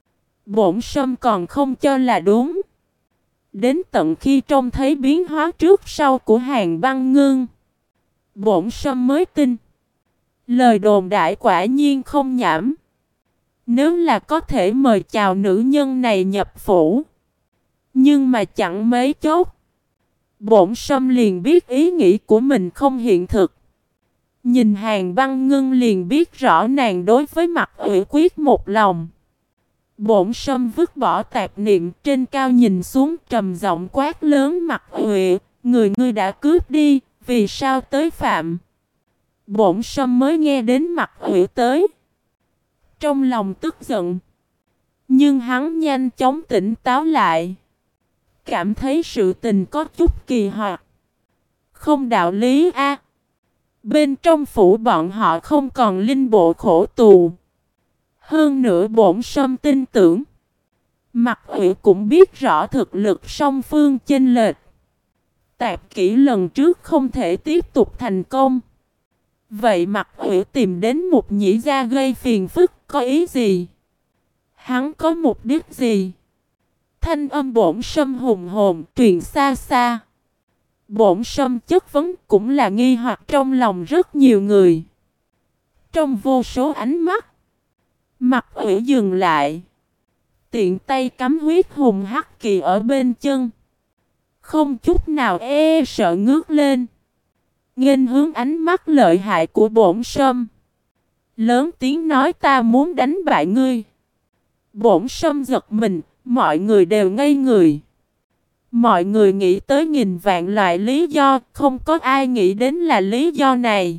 Bổn Sâm còn không cho là đúng. Đến tận khi trông thấy biến hóa trước sau của Hàng Băng Ngưng, bổn Sâm mới tin. Lời đồn đại quả nhiên không nhảm. Nếu là có thể mời chào nữ nhân này nhập phủ. Nhưng mà chẳng mấy chốc, bổn Sâm liền biết ý nghĩ của mình không hiện thực. Nhìn Hàng Băng Ngưng liền biết rõ nàng đối với mặt Ủy quyết một lòng. Bổn Sâm vứt bỏ tạp niệm, trên cao nhìn xuống trầm giọng quát lớn mặt Ủy, người ngươi đã cướp đi, vì sao tới phạm? Bổn Sâm mới nghe đến mặt Ủy tới, trong lòng tức giận. Nhưng hắn nhanh chóng tỉnh táo lại, cảm thấy sự tình có chút kỳ hoặc. Không đạo lý a. Bên trong phủ bọn họ không còn linh bộ khổ tù. Hơn nữa bổn Sâm tin tưởng, Mặt Uyển cũng biết rõ thực lực song phương chênh lệch. Tạp kỹ lần trước không thể tiếp tục thành công. Vậy Mặt Uyển tìm đến Mục Nhĩ Gia gây phiền phức có ý gì? Hắn có mục đích gì? Thanh âm Bổn Sâm hùng hồn truyền xa xa. Bổn Sâm chất vấn cũng là nghi hoặc trong lòng rất nhiều người. Trong vô số ánh mắt, Mặt Uyển dừng lại. Tiện tay cắm huyết hùng hắc kỳ ở bên chân. Không chút nào e sợ ngước lên. Nghênh hướng ánh mắt lợi hại của Bổn Sâm. Lớn tiếng nói ta muốn đánh bại ngươi. Bổn Sâm giật mình, mọi người đều ngây người. Mọi người nghĩ tới nghìn vạn loại lý do, không có ai nghĩ đến là lý do này.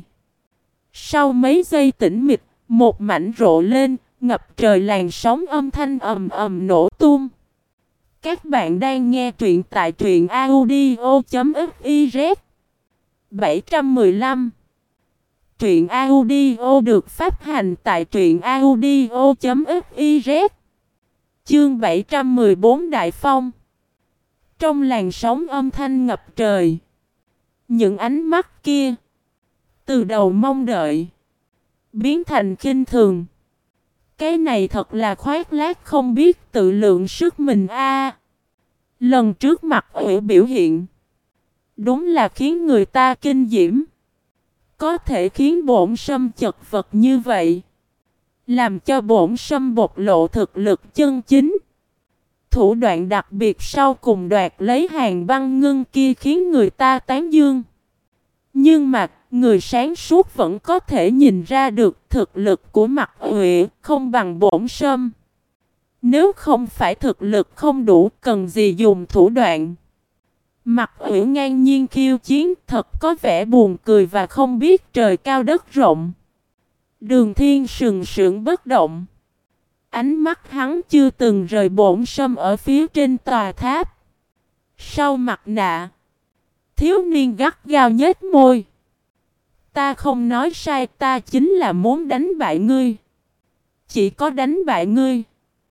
Sau mấy giây tĩnh mịch, một mảnh rộ lên, ngập trời làn sóng âm thanh ầm ầm nổ tung. Các bạn đang nghe truyện tại truyện audio chấm fiz. bảy trăm mười lăm. Truyện audio được phát hành tại truyện audio chấm fiz. Chương bảy trăm mười bốn Đại Phong. Trong làn sóng âm thanh ngập trời, những ánh mắt kia từ đầu mong đợi biến thành khinh thường. Cái này thật là khoác lác không biết tự lượng sức mình a. Lần trước Mặt Uyển biểu hiện đúng là khiến người ta kinh diễm. Có thể khiến Bổn Sâm chật vật như vậy, làm cho Bổn Sâm bộc lộ thực lực chân chính. Thủ đoạn đặc biệt sau cùng đoạt lấy hàng băng ngưng kia khiến người ta tán dương. Nhưng mà người sáng suốt vẫn có thể nhìn ra được thực lực của Mặt Uyển không bằng Bổn Sâm. Nếu không phải thực lực không đủ, cần gì dùng thủ đoạn. Mặt Uyển ngang nhiên khiêu chiến, thật có vẻ buồn cười và không biết trời cao đất rộng. Đường Thiên sừng sững bất động. Ánh mắt hắn chưa từng rời Bổn Sâm ở phía trên tòa tháp. Sau mặt nạ, thiếu niên gắt gao nhếch môi. Ta không nói sai, ta chính là muốn đánh bại ngươi. Chỉ có đánh bại ngươi,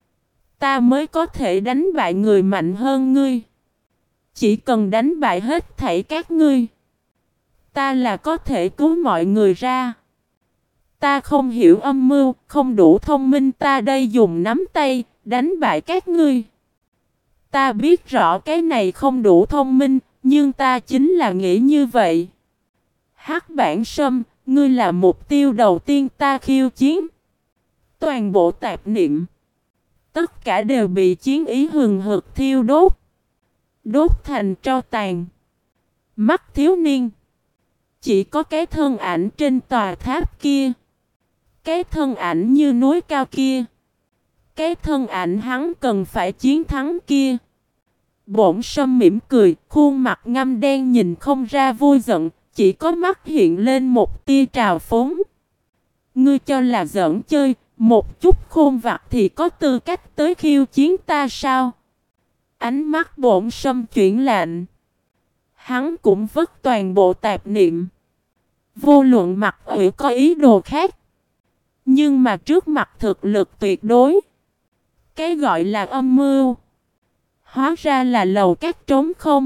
ta mới có thể đánh bại người mạnh hơn ngươi. Chỉ cần đánh bại hết thảy các ngươi, ta là có thể cứu mọi người ra. Ta không hiểu âm mưu, không đủ thông minh, ta đây dùng nắm tay đánh bại các ngươi. Ta biết rõ cái này không đủ thông minh, nhưng ta chính là nghĩ như vậy. Hắc Bản Sâm, ngươi là mục tiêu đầu tiên ta khiêu chiến. Toàn bộ tạp niệm, tất cả đều bị chiến ý hừng hực thiêu đốt, đốt thành tro tàn. Mắt thiếu niên chỉ có cái thân ảnh trên tòa tháp kia, cái thân ảnh như núi cao kia, cái thân ảnh hắn cần phải chiến thắng kia. Bổn Sâm mỉm cười, khuôn mặt ngăm đen nhìn không ra vui giận, chỉ có mắt hiện lên một tia trào phúng. Ngươi cho là giỡn chơi, một chút khôn vặt thì có tư cách tới khiêu chiến ta sao? Ánh mắt Bổn Sâm chuyển lạnh. Hắn cũng vứt toàn bộ tạp niệm. Vô luận Mặt Uyển có ý đồ khác, nhưng mà trước mặt thực lực tuyệt đối, cái gọi là âm mưu hóa ra là lầu các trống không.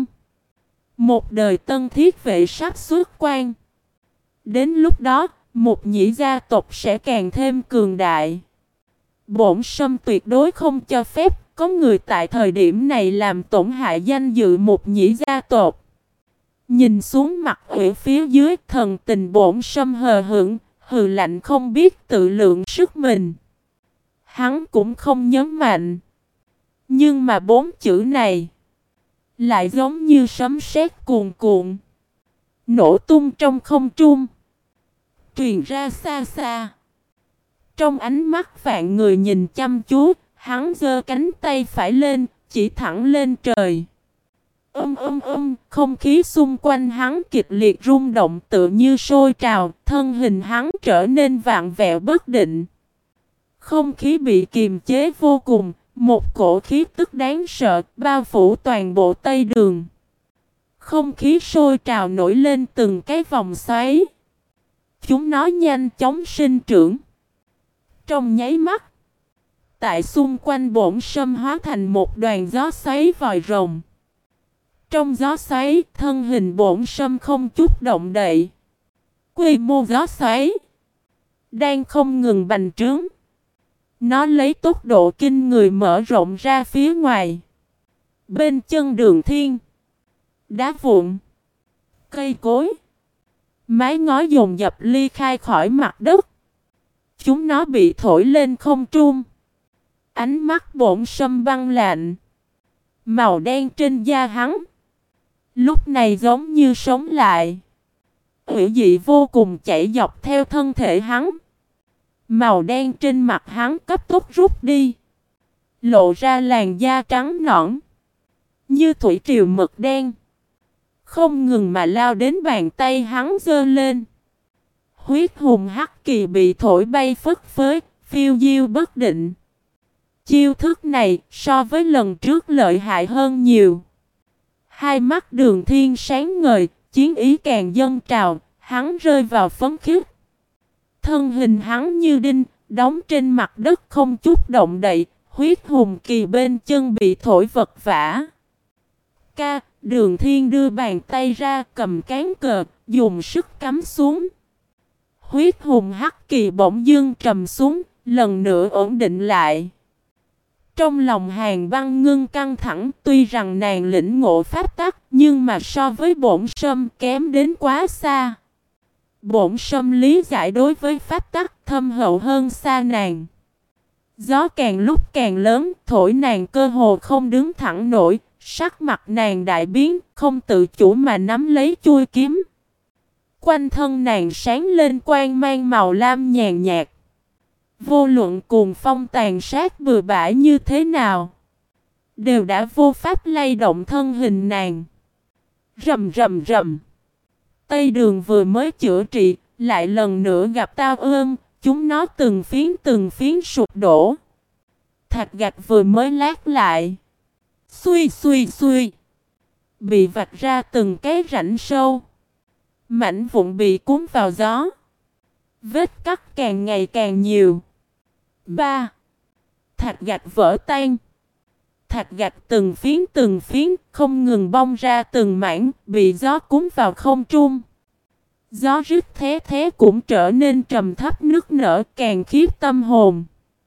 Một đời tân thiết vệ sắp xuất quan. Đến lúc đó, Mục Nhĩ gia tộc sẽ càng thêm cường đại. Bổn Sâm tuyệt đối không cho phép có người tại thời điểm này làm tổn hại danh dự Mục Nhĩ gia tộc. Nhìn xuống Mặt Uyển phía dưới, thần tình Bổn Sâm hờ hững, hừ lạnh không biết tự lượng sức mình. Hắn cũng không nhấn mạnh. Nhưng mà bốn chữ này lại giống như sấm sét cuồn cuộn, nổ tung trong không trung, truyền ra xa xa. Trong ánh mắt vạn người nhìn chăm chú, hắn giơ cánh tay phải lên, chỉ thẳng lên trời. Âm âm âm, không khí xung quanh hắn kịch liệt rung động tựa như sôi trào, thân hình hắn trở nên vạn vẹo bất định. Không khí bị kiềm chế vô cùng, một cổ khí tức đáng sợ bao phủ toàn bộ Tây Đường. Không khí sôi trào nổi lên từng cái vòng xoáy. Chúng nó nhanh chóng sinh trưởng. Trong nháy mắt, tại xung quanh bổn sâm hóa thành một đoàn gió xoáy vòi rồng. Trong gió xoáy, thân hình bổn sâm không chút động đậy. Quy mô gió xoáy đang không ngừng bành trướng. Nó lấy tốc độ kinh người mở rộng ra phía ngoài. Bên chân Đường Thiên, đá vụn, cây cối, mái ngói dồn dập ly khai khỏi mặt đất. Chúng nó bị thổi lên không trung. Ánh mắt bổn sâm băng lạnh. Màu đen trên da hắn lúc này giống như sống lại. Hủy dị vô cùng chảy dọc theo thân thể hắn. Màu đen trên mặt hắn cấp tốc rút đi. Lộ ra làn da trắng nõn như thủy triều mực đen. Không ngừng mà lao đến bàn tay hắn giơ lên. Huyết hùng hắc kỳ bị thổi bay phất phới, phiêu diêu bất định. Chiêu thức này so với lần trước lợi hại hơn nhiều. Hai mắt Đường Thiên sáng ngời, chiến ý càng dâng trào, hắn rơi vào phấn khích. Thân hình hắn như đinh, đóng trên mặt đất không chút động đậy, huyết hùng kỳ bên chân bị thổi vật vã. Ca, Đường Thiên đưa bàn tay ra cầm cán cờ, dùng sức cắm xuống. Huyết hùng hắc kỳ bỗng dưng trầm xuống, lần nữa ổn định lại. Trong lòng Hàn Băng Ngưng căng thẳng, tuy rằng nàng lĩnh ngộ pháp tắc, nhưng mà so với bổn sâm kém đến quá xa. Bổn sâm lý giải đối với pháp tắc thâm hậu hơn xa nàng. Gió càng lúc càng lớn, thổi nàng cơ hồ không đứng thẳng nổi, sắc mặt nàng đại biến, không tự chủ mà nắm lấy chuôi kiếm. Quanh thân nàng sáng lên quang mang màu lam nhàn nhạt. Vô luận cuồng phong tàn sát bừa bãi như thế nào, đều đã vô pháp lay động thân hình nàng. Rầm rầm rầm. Tây Đường vừa mới chữa trị, lại lần nữa gặp tao ương, chúng nó từng phiến từng phiến sụp đổ. Thạch gạch vừa mới lát lại, xuy xuy xuy, bị vạch ra từng cái rãnh sâu. Mảnh vụn bị cuốn vào gió. Vết cắt càng ngày càng nhiều. Ba. Thạch gạch vỡ tan. Thạch gạch từng phiến từng phiến không ngừng bong ra từng mảng, bị gió cuốn vào không trung. Gió rít thé thé cũng trở nên trầm thấp nức nở, càng khiếp tâm hồn.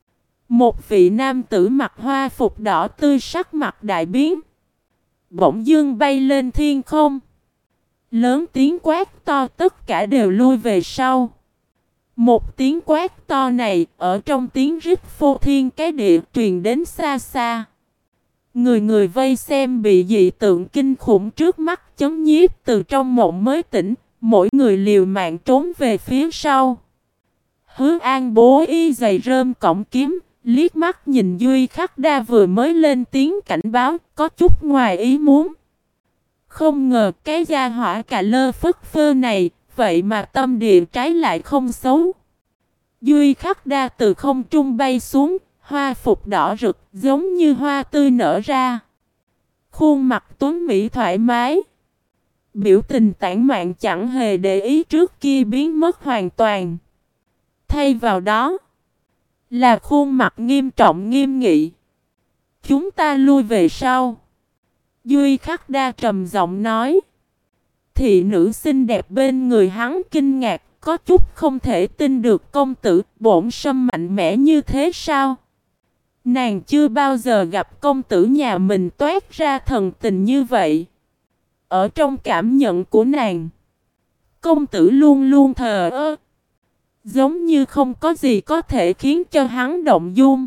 Một vị nam tử mặc hoa phục đỏ tươi sắc mặt đại biến. Bỗng dưng bay lên thiên không. Lớn tiếng quát to, tất cả đều lui về sau. Một tiếng quát to này ở trong tiếng rít phô thiên cái địa truyền đến xa xa. Người người vây xem bị dị tượng kinh khủng trước mắt chấn nhiếp, từ trong mộng mới tỉnh, mỗi người liều mạng trốn về phía sau. Hứa An bố y giày rơm cổng kiếm, liếc mắt nhìn Duy Khắc Đa vừa mới lên tiếng cảnh báo, có chút ngoài ý muốn. Không ngờ cái gia hỏa cà lơ phất phơ này, vậy mà tâm địa trái lại không xấu. Duy Khắc Đa từ không trung bay xuống, hoa phục đỏ rực giống như hoa tươi nở ra. Khuôn mặt tuấn mỹ thoải mái. Biểu tình tản mạn chẳng hề để ý trước kia biến mất hoàn toàn. Thay vào đó là khuôn mặt nghiêm trọng nghiêm nghị. Chúng ta lui về sau. Duy Khắc Đa trầm giọng nói. Thị nữ xinh đẹp bên người hắn kinh ngạc, có chút không thể tin được công tử bổn sâm mạnh mẽ như thế sao? Nàng chưa bao giờ gặp công tử nhà mình toát ra thần tình như vậy. Ở trong cảm nhận của nàng, công tử luôn luôn thờ ơ, giống như không có gì có thể khiến cho hắn động dung.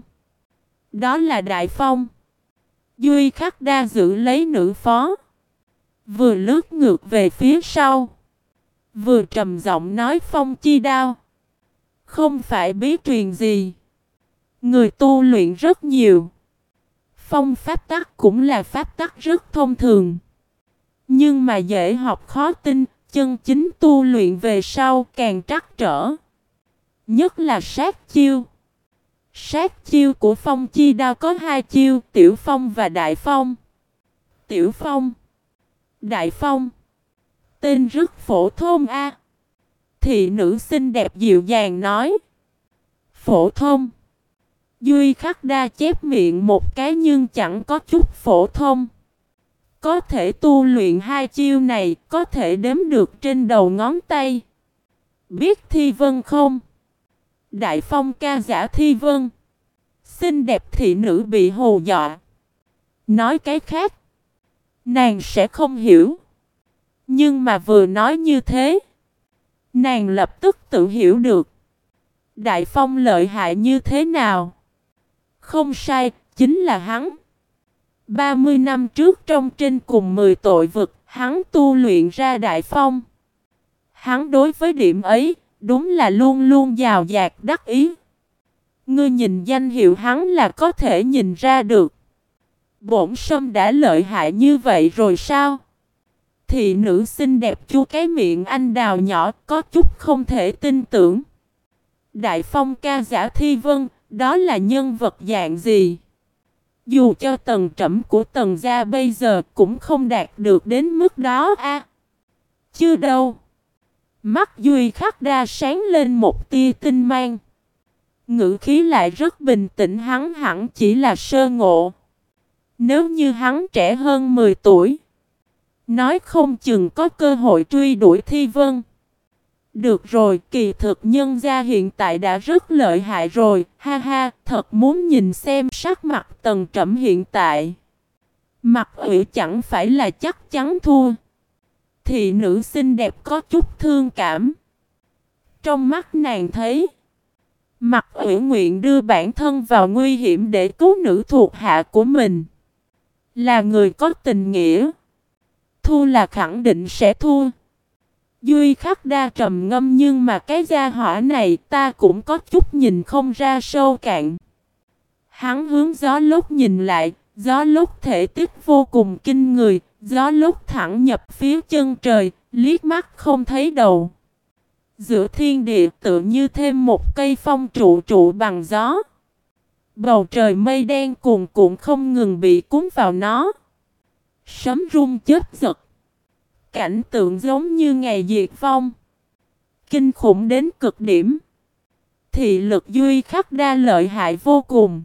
Đó là Đại Phong. Duy Khắc Đa giữ lấy nữ phó, vừa lướt ngược về phía sau, vừa trầm giọng nói, Phong chi đao không phải bí truyền gì, người tu luyện rất nhiều. Phong pháp tắc cũng là pháp tắc rất thông thường, nhưng mà dễ học khó tin, chân chính tu luyện về sau càng trắc trở. Nhất là sát chiêu. Sát chiêu của Phong chi đao có hai chiêu, Tiểu Phong và Đại Phong. Tiểu Phong, Đại Phong, tên rất phổ thông a. Thị nữ xinh đẹp dịu dàng nói. Phổ thông. Duy Khắc Đa chép miệng một cái nhưng chẳng có chút phổ thông. Có thể tu luyện hai chiêu này, có thể đếm được trên đầu ngón tay. Biết Thi Vân không? Đại Phong ca giả Thi Vân. Xinh đẹp thị nữ bị hù dọa. Nói cái khác, nàng sẽ không hiểu. Nhưng mà vừa nói như thế, nàng lập tức tự hiểu được. Đại Phong lợi hại như thế nào? Không sai, chính là hắn. ba mươi năm trước trong trên cùng mười tội vực, hắn tu luyện ra Đại Phong. Hắn đối với điểm ấy, đúng là luôn luôn giàu dạt đắc ý. Ngươi nhìn danh hiệu hắn là có thể nhìn ra được. Bổn Sâm đã lợi hại như vậy rồi sao? Thị nữ xinh đẹp chu cái miệng anh đào nhỏ có chút không thể tin tưởng. Đại Phong ca giả Thi Vân, đó là nhân vật dạng gì? Dù cho tầng trẫm của tầng gia bây giờ cũng không đạt được đến mức đó a. À, chưa đâu. Mắt Duy Khắc Đa sáng lên một tia tinh mang. Ngữ khí lại rất bình tĩnh, hắn hẳn chỉ là sơ ngộ. Nếu như hắn trẻ hơn mười tuổi, nói không chừng có cơ hội truy đuổi Thi Vân. Được rồi, kỳ thực nhân gia hiện tại đã rất lợi hại rồi, ha ha, thật muốn nhìn xem sắc mặt tầng trẫm hiện tại. Mặt ủy chẳng phải là chắc chắn thua. Thị nữ xinh đẹp có chút thương cảm. Trong mắt nàng thấy, Mặt ủy nguyện đưa bản thân vào nguy hiểm để cứu nữ thuộc hạ của mình. Là người có tình nghĩa. Thua là khẳng định sẽ thua. Duy Khắc Đa trầm ngâm, nhưng mà cái gia hỏa này ta cũng có chút nhìn không ra sâu cạn. Hắn hướng gió lúc nhìn lại, gió lúc thể tích vô cùng kinh người, gió lúc thẳng nhập phía chân trời, liếc mắt không thấy đầu. Giữa thiên địa tự như thêm một cây phong trụ trụ bằng gió. Bầu trời mây đen cuồn cuộn không ngừng bị cuốn vào nó. Sấm rung chớp giật. Cảnh tượng giống như ngày diệt vong. Kinh khủng đến cực điểm. Thị lực Duy Khắc Đa lợi hại vô cùng.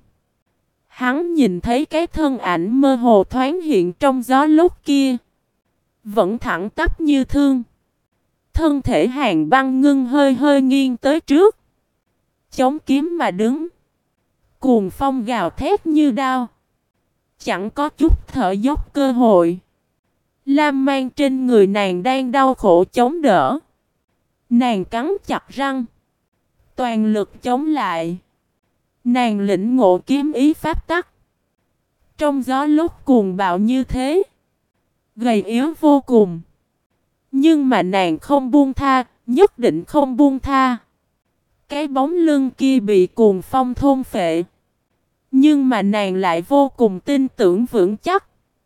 Hắn nhìn thấy cái thân ảnh mơ hồ thoáng hiện trong gió lúc kia. Vẫn thẳng tắp như thương. Thân thể Hàn Băng Ngưng hơi hơi nghiêng tới trước. Chống kiếm mà đứng. Cuồng phong gào thét như đao. Chẳng có chút thở dốc cơ hội. Lam mang trên người nàng đang đau khổ chống đỡ. Nàng cắn chặt răng. Toàn lực chống lại. Nàng lĩnh ngộ kiếm ý pháp tắc. Trong gió lúc cuồng bạo như thế. Gầy yếu vô cùng. Nhưng mà nàng không buông tha. Nhất định không buông tha. Cái bóng lưng kia bị cuồng phong thôn phệ. Nhưng mà nàng lại vô cùng tin tưởng vững chắc.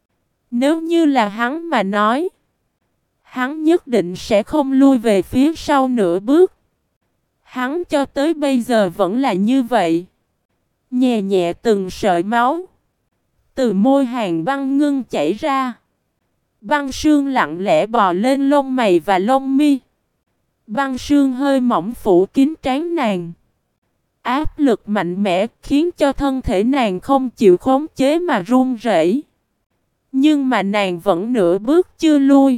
Nếu như là hắn mà nói, hắn nhất định sẽ không lui về phía sau nửa bước. Hắn cho tới bây giờ vẫn là như vậy. Nhẹ nhẹ từng sợi máu. Từ môi Hàn Băng Ngưng chảy ra. Băng sương lặng lẽ bò lên lông mày và lông mi. Băng sương hơi mỏng phủ kín trán nàng. Áp lực mạnh mẽ khiến cho thân thể nàng không chịu khống chế mà run rẩy. Nhưng mà nàng vẫn nửa bước chưa lui.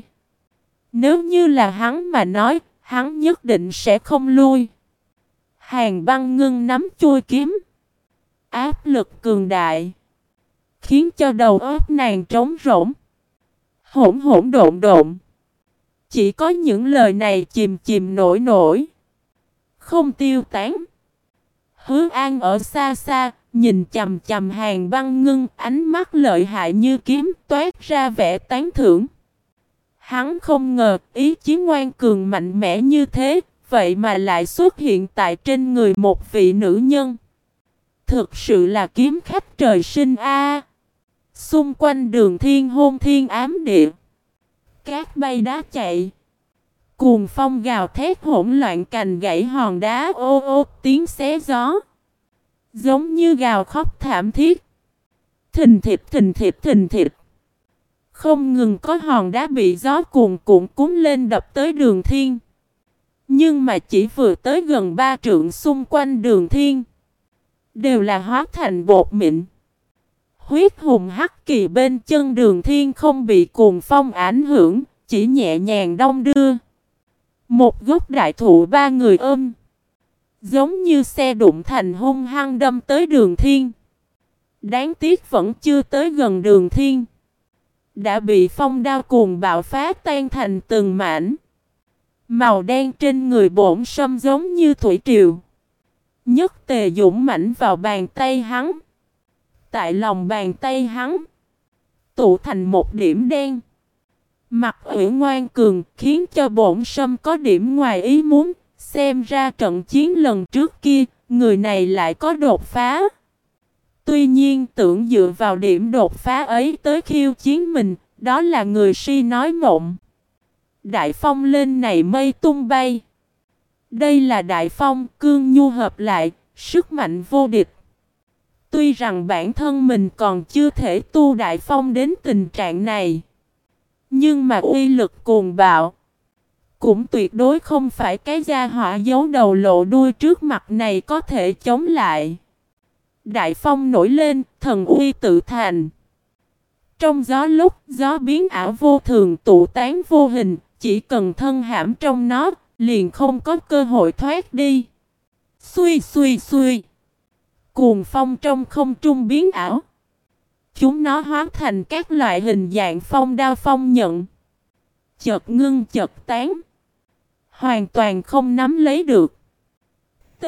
Nếu như là hắn mà nói, hắn nhất định sẽ không lui. Hàn Băng Ngưng nắm chuôi kiếm. Áp lực cường đại. Khiến cho đầu óc nàng trống rỗng. Hỗn hỗn độn độn. Chỉ có những lời này chìm chìm nổi nổi. Không tiêu tán. Hứa An ở xa xa, nhìn chầm chầm Hàn Băng Ngưng, ánh mắt lợi hại như kiếm, toát ra vẻ tán thưởng. Hắn không ngờ ý chí ngoan cường mạnh mẽ như thế, vậy mà lại xuất hiện tại trên người một vị nữ nhân. Thực sự là kiếm khách trời sinh a. Xung quanh Đường Thiên hôn thiên ám địa. Cát bay đá chạy. Cuồng phong gào thét hỗn loạn, cành gãy hòn đá ô ô tiếng xé gió. Giống như gào khóc thảm thiết. Thình thịch thình thịch thình thịch. Không ngừng có hòn đá bị gió cuồn cuộn cuốn lên đập tới Đường Thiên. Nhưng mà chỉ vừa tới gần ba trượng xung quanh Đường Thiên, đều là hóa thành bột mịn. Huyết hùng hắc kỳ bên chân Đường Thiên không bị cuồng phong ảnh hưởng, chỉ nhẹ nhàng đong đưa. Một gốc đại thụ ba người ôm, giống như xe đụng thành hung hăng đâm tới Đường Thiên. Đáng tiếc vẫn chưa tới gần Đường Thiên, đã bị phong đao cuồng bạo phá tan thành từng mảnh. Màu đen trên người Bổn Sâm giống như thủy triều, nhất tề dũng mãnh vào bàn tay hắn. Tại lòng bàn tay hắn tụ thành một điểm đen. Mặt Uyển ngoan cường khiến cho Bổn Sâm có điểm ngoài ý muốn. Xem ra trận chiến lần trước kia, người này lại có đột phá. Tuy nhiên tưởng dựa vào điểm đột phá ấy tới khiêu chiến mình, đó là người si nói mộng. Đại phong lên này mây tung bay. Đây là đại phong cương nhu hợp lại, sức mạnh vô địch. Tuy rằng bản thân mình còn chưa thể tu đại phong đến tình trạng này, nhưng mà uy lực cuồng bạo cũng tuyệt đối không phải cái gia hỏa giấu đầu lộ đuôi trước mặt này có thể chống lại. Đại phong nổi lên, thần uy tự thành. Trong gió lúc, gió biến ảo vô thường tụ tán vô hình, chỉ cần thân hãm trong nó, liền không có cơ hội thoát đi. Xuy xuy xuy. Cuồng phong trong không trung biến ảo. Chúng nó hóa thành các loại hình dạng phong đao phong nhận. Chợt ngưng chợt tán. Hoàn toàn không nắm lấy được. T.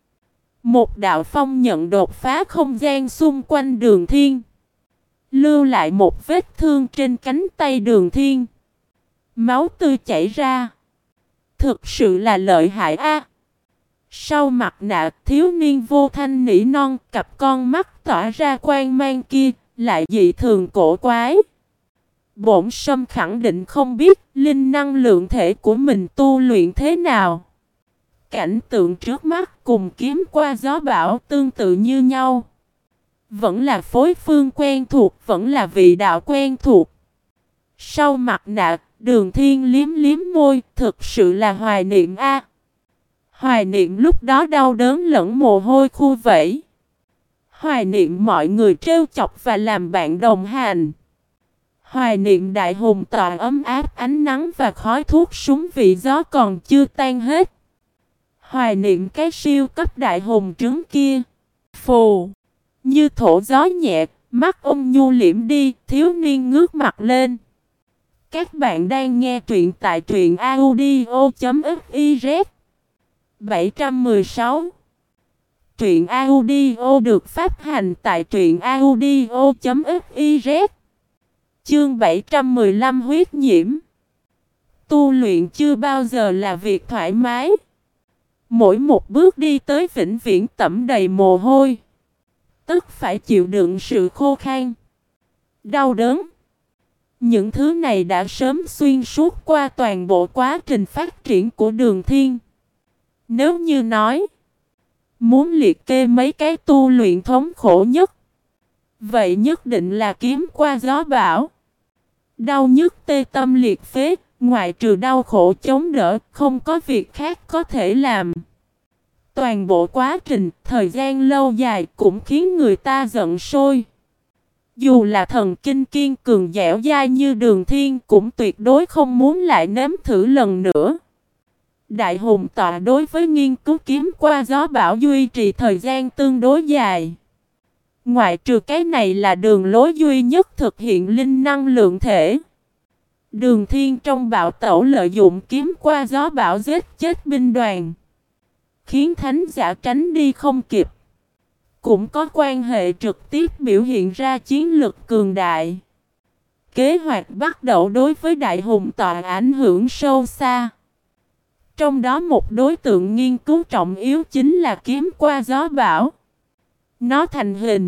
Một đạo phong nhận đột phá không gian xung quanh Đường Thiên. Lưu lại một vết thương trên cánh tay Đường Thiên. Máu tươi chảy ra. Thực sự là lợi hại a. Sau mặt nạ thiếu niên vô thanh nỉ non, cặp con mắt tỏa ra quang mang kia, lại dị thường cổ quái. Bổn Sâm khẳng định không biết linh năng lượng thể của mình tu luyện thế nào. Cảnh tượng trước mắt cùng kiếm qua gió bão tương tự như nhau. Vẫn là phối phương quen thuộc, vẫn là vị đạo quen thuộc. Sau mặt nạ, Đường Thiên liếm liếm môi, thực sự là hoài niệm a. Hoài niệm lúc đó đau đớn lẫn mồ hôi khu vẫy. Hoài niệm mọi người trêu chọc và làm bạn đồng hành. Hoài niệm đại hùng tọa ấm áp ánh nắng và khói thuốc súng vị gió còn chưa tan hết. Hoài niệm cái siêu cấp đại hùng trứng kia. Phù. Như thổ gió nhẹ, mắt ông nhu liễm đi, thiếu niên ngước mặt lên. Các bạn đang nghe truyện tại truyện audio chấm fiz. bảy trăm mười sáu. Truyện audio được phát hành tại truyện audio chấm fiz. Chương bảy trăm mười lăm huyết nhiễm. Tu luyện chưa bao giờ là việc thoải mái. Mỗi một bước đi tới vĩnh viễn tẩm đầy mồ hôi. Tất phải chịu đựng sự khô khan, đau đớn. Những thứ này đã sớm xuyên suốt qua toàn bộ quá trình phát triển của Đường Thiên. Nếu như nói muốn liệt kê mấy cái tu luyện thống khổ nhất, vậy nhất định là kiếm qua gió bão. Đau nhức tê tâm liệt phế, ngoại trừ đau khổ chống đỡ, không có việc khác có thể làm. Toàn bộ quá trình, thời gian lâu dài cũng khiến người ta giận sôi. Dù là thần kinh kiên cường dẻo dai như Đường Thiên cũng tuyệt đối không muốn lại nếm thử lần nữa. Đại hùng tọa đối với nghiên cứu kiếm qua gió bão duy trì thời gian tương đối dài. Ngoại trừ cái này là đường lối duy nhất thực hiện linh năng lượng thể. Đường Thiên trong bạo tẩu lợi dụng kiếm qua gió bão giết chết binh đoàn, khiến thánh giả tránh đi không kịp. Cũng có quan hệ trực tiếp biểu hiện ra chiến lực cường đại. Kế hoạch bắt đầu đối với đại hùng tọa ảnh hưởng sâu xa. Trong đó một đối tượng nghiên cứu trọng yếu chính là kiếm qua gió bão. Nó thành hình,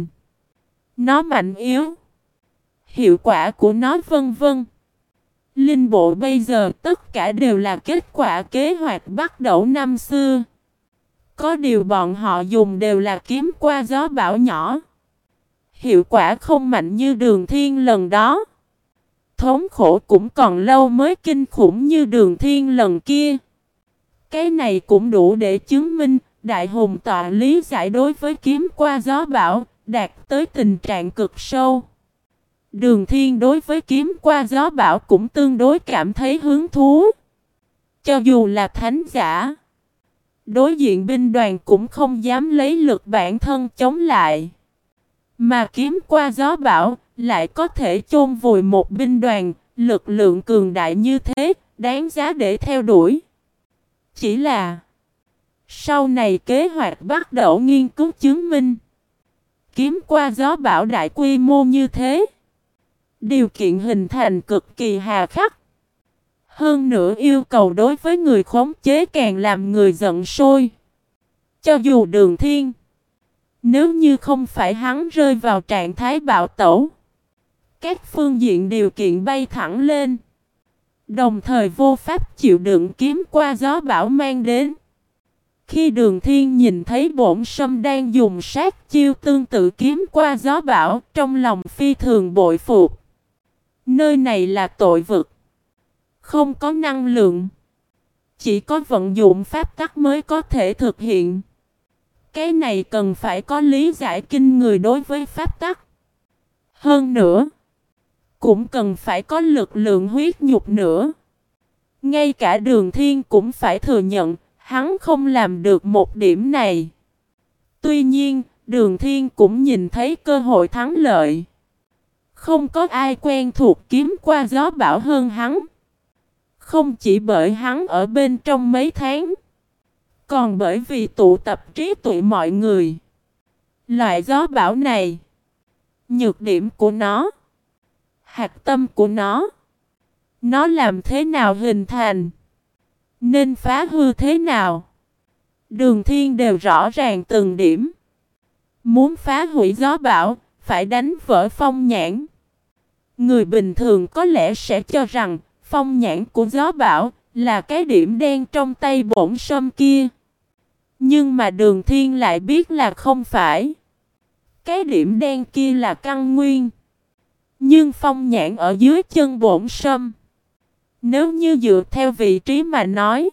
nó mạnh yếu, hiệu quả của nó vân vân. Linh bộ bây giờ tất cả đều là kết quả kế hoạch bắt đầu năm xưa. Có điều bọn họ dùng đều là kiếm qua gió bão nhỏ. Hiệu quả không mạnh như Đường Thiên lần đó. Thống khổ cũng còn lâu mới kinh khủng như Đường Thiên lần kia. Cái này cũng đủ để chứng minh Đại hùng tọa lý giải đối với kiếm qua gió bão, đạt tới tình trạng cực sâu. Đường Thiên đối với kiếm qua gió bão cũng tương đối cảm thấy hứng thú. Cho dù là thánh giả, đối diện binh đoàn cũng không dám lấy lực bản thân chống lại. Mà kiếm qua gió bão lại có thể chôn vùi một binh đoàn, lực lượng cường đại như thế, đáng giá để theo đuổi. Chỉ là sau này kế hoạch bắt đầu nghiên cứu chứng minh, kiếm qua gió bão đại quy mô như thế, điều kiện hình thành cực kỳ hà khắc. Hơn nữa yêu cầu đối với người khống chế càng làm người giận sôi. Cho dù Đường Thiên, nếu như không phải hắn rơi vào trạng thái bạo tẩu, các phương diện điều kiện bay thẳng lên, đồng thời vô pháp chịu đựng kiếm qua gió bão mang đến. Khi Đường Thiên nhìn thấy Bổn Sâm đang dùng sát chiêu tương tự kiếm qua gió bão, trong lòng phi thường bội phục. Nơi này là tội vực, không có năng lượng, chỉ có vận dụng pháp tắc mới có thể thực hiện. Cái này cần phải có lý giải kinh người đối với pháp tắc. Hơn nữa, cũng cần phải có lực lượng huyết nhục nữa. Ngay cả Đường Thiên cũng phải thừa nhận, hắn không làm được một điểm này. Tuy nhiên, Đường Thiên cũng nhìn thấy cơ hội thắng lợi. Không có ai quen thuộc kiếm qua gió bão hơn hắn. Không chỉ bởi hắn ở bên trong mấy tháng, còn bởi vì tụ tập trí tuệ mọi người. Loại gió bão này, nhược điểm của nó, hạt tâm của nó, nó làm thế nào hình thành, nên phá hư thế nào, Đường Thiên đều rõ ràng từng điểm. Muốn phá hủy gió bão, phải đánh vỡ phong nhãn. Người bình thường có lẽ sẽ cho rằng phong nhãn của gió bão là cái điểm đen trong tay Bổn Sâm kia. Nhưng mà Đường Thiên lại biết là không phải. Cái điểm đen kia là căn nguyên. Nhưng phong nhãn ở dưới chân Bổn Sâm, nếu như dựa theo vị trí mà nói,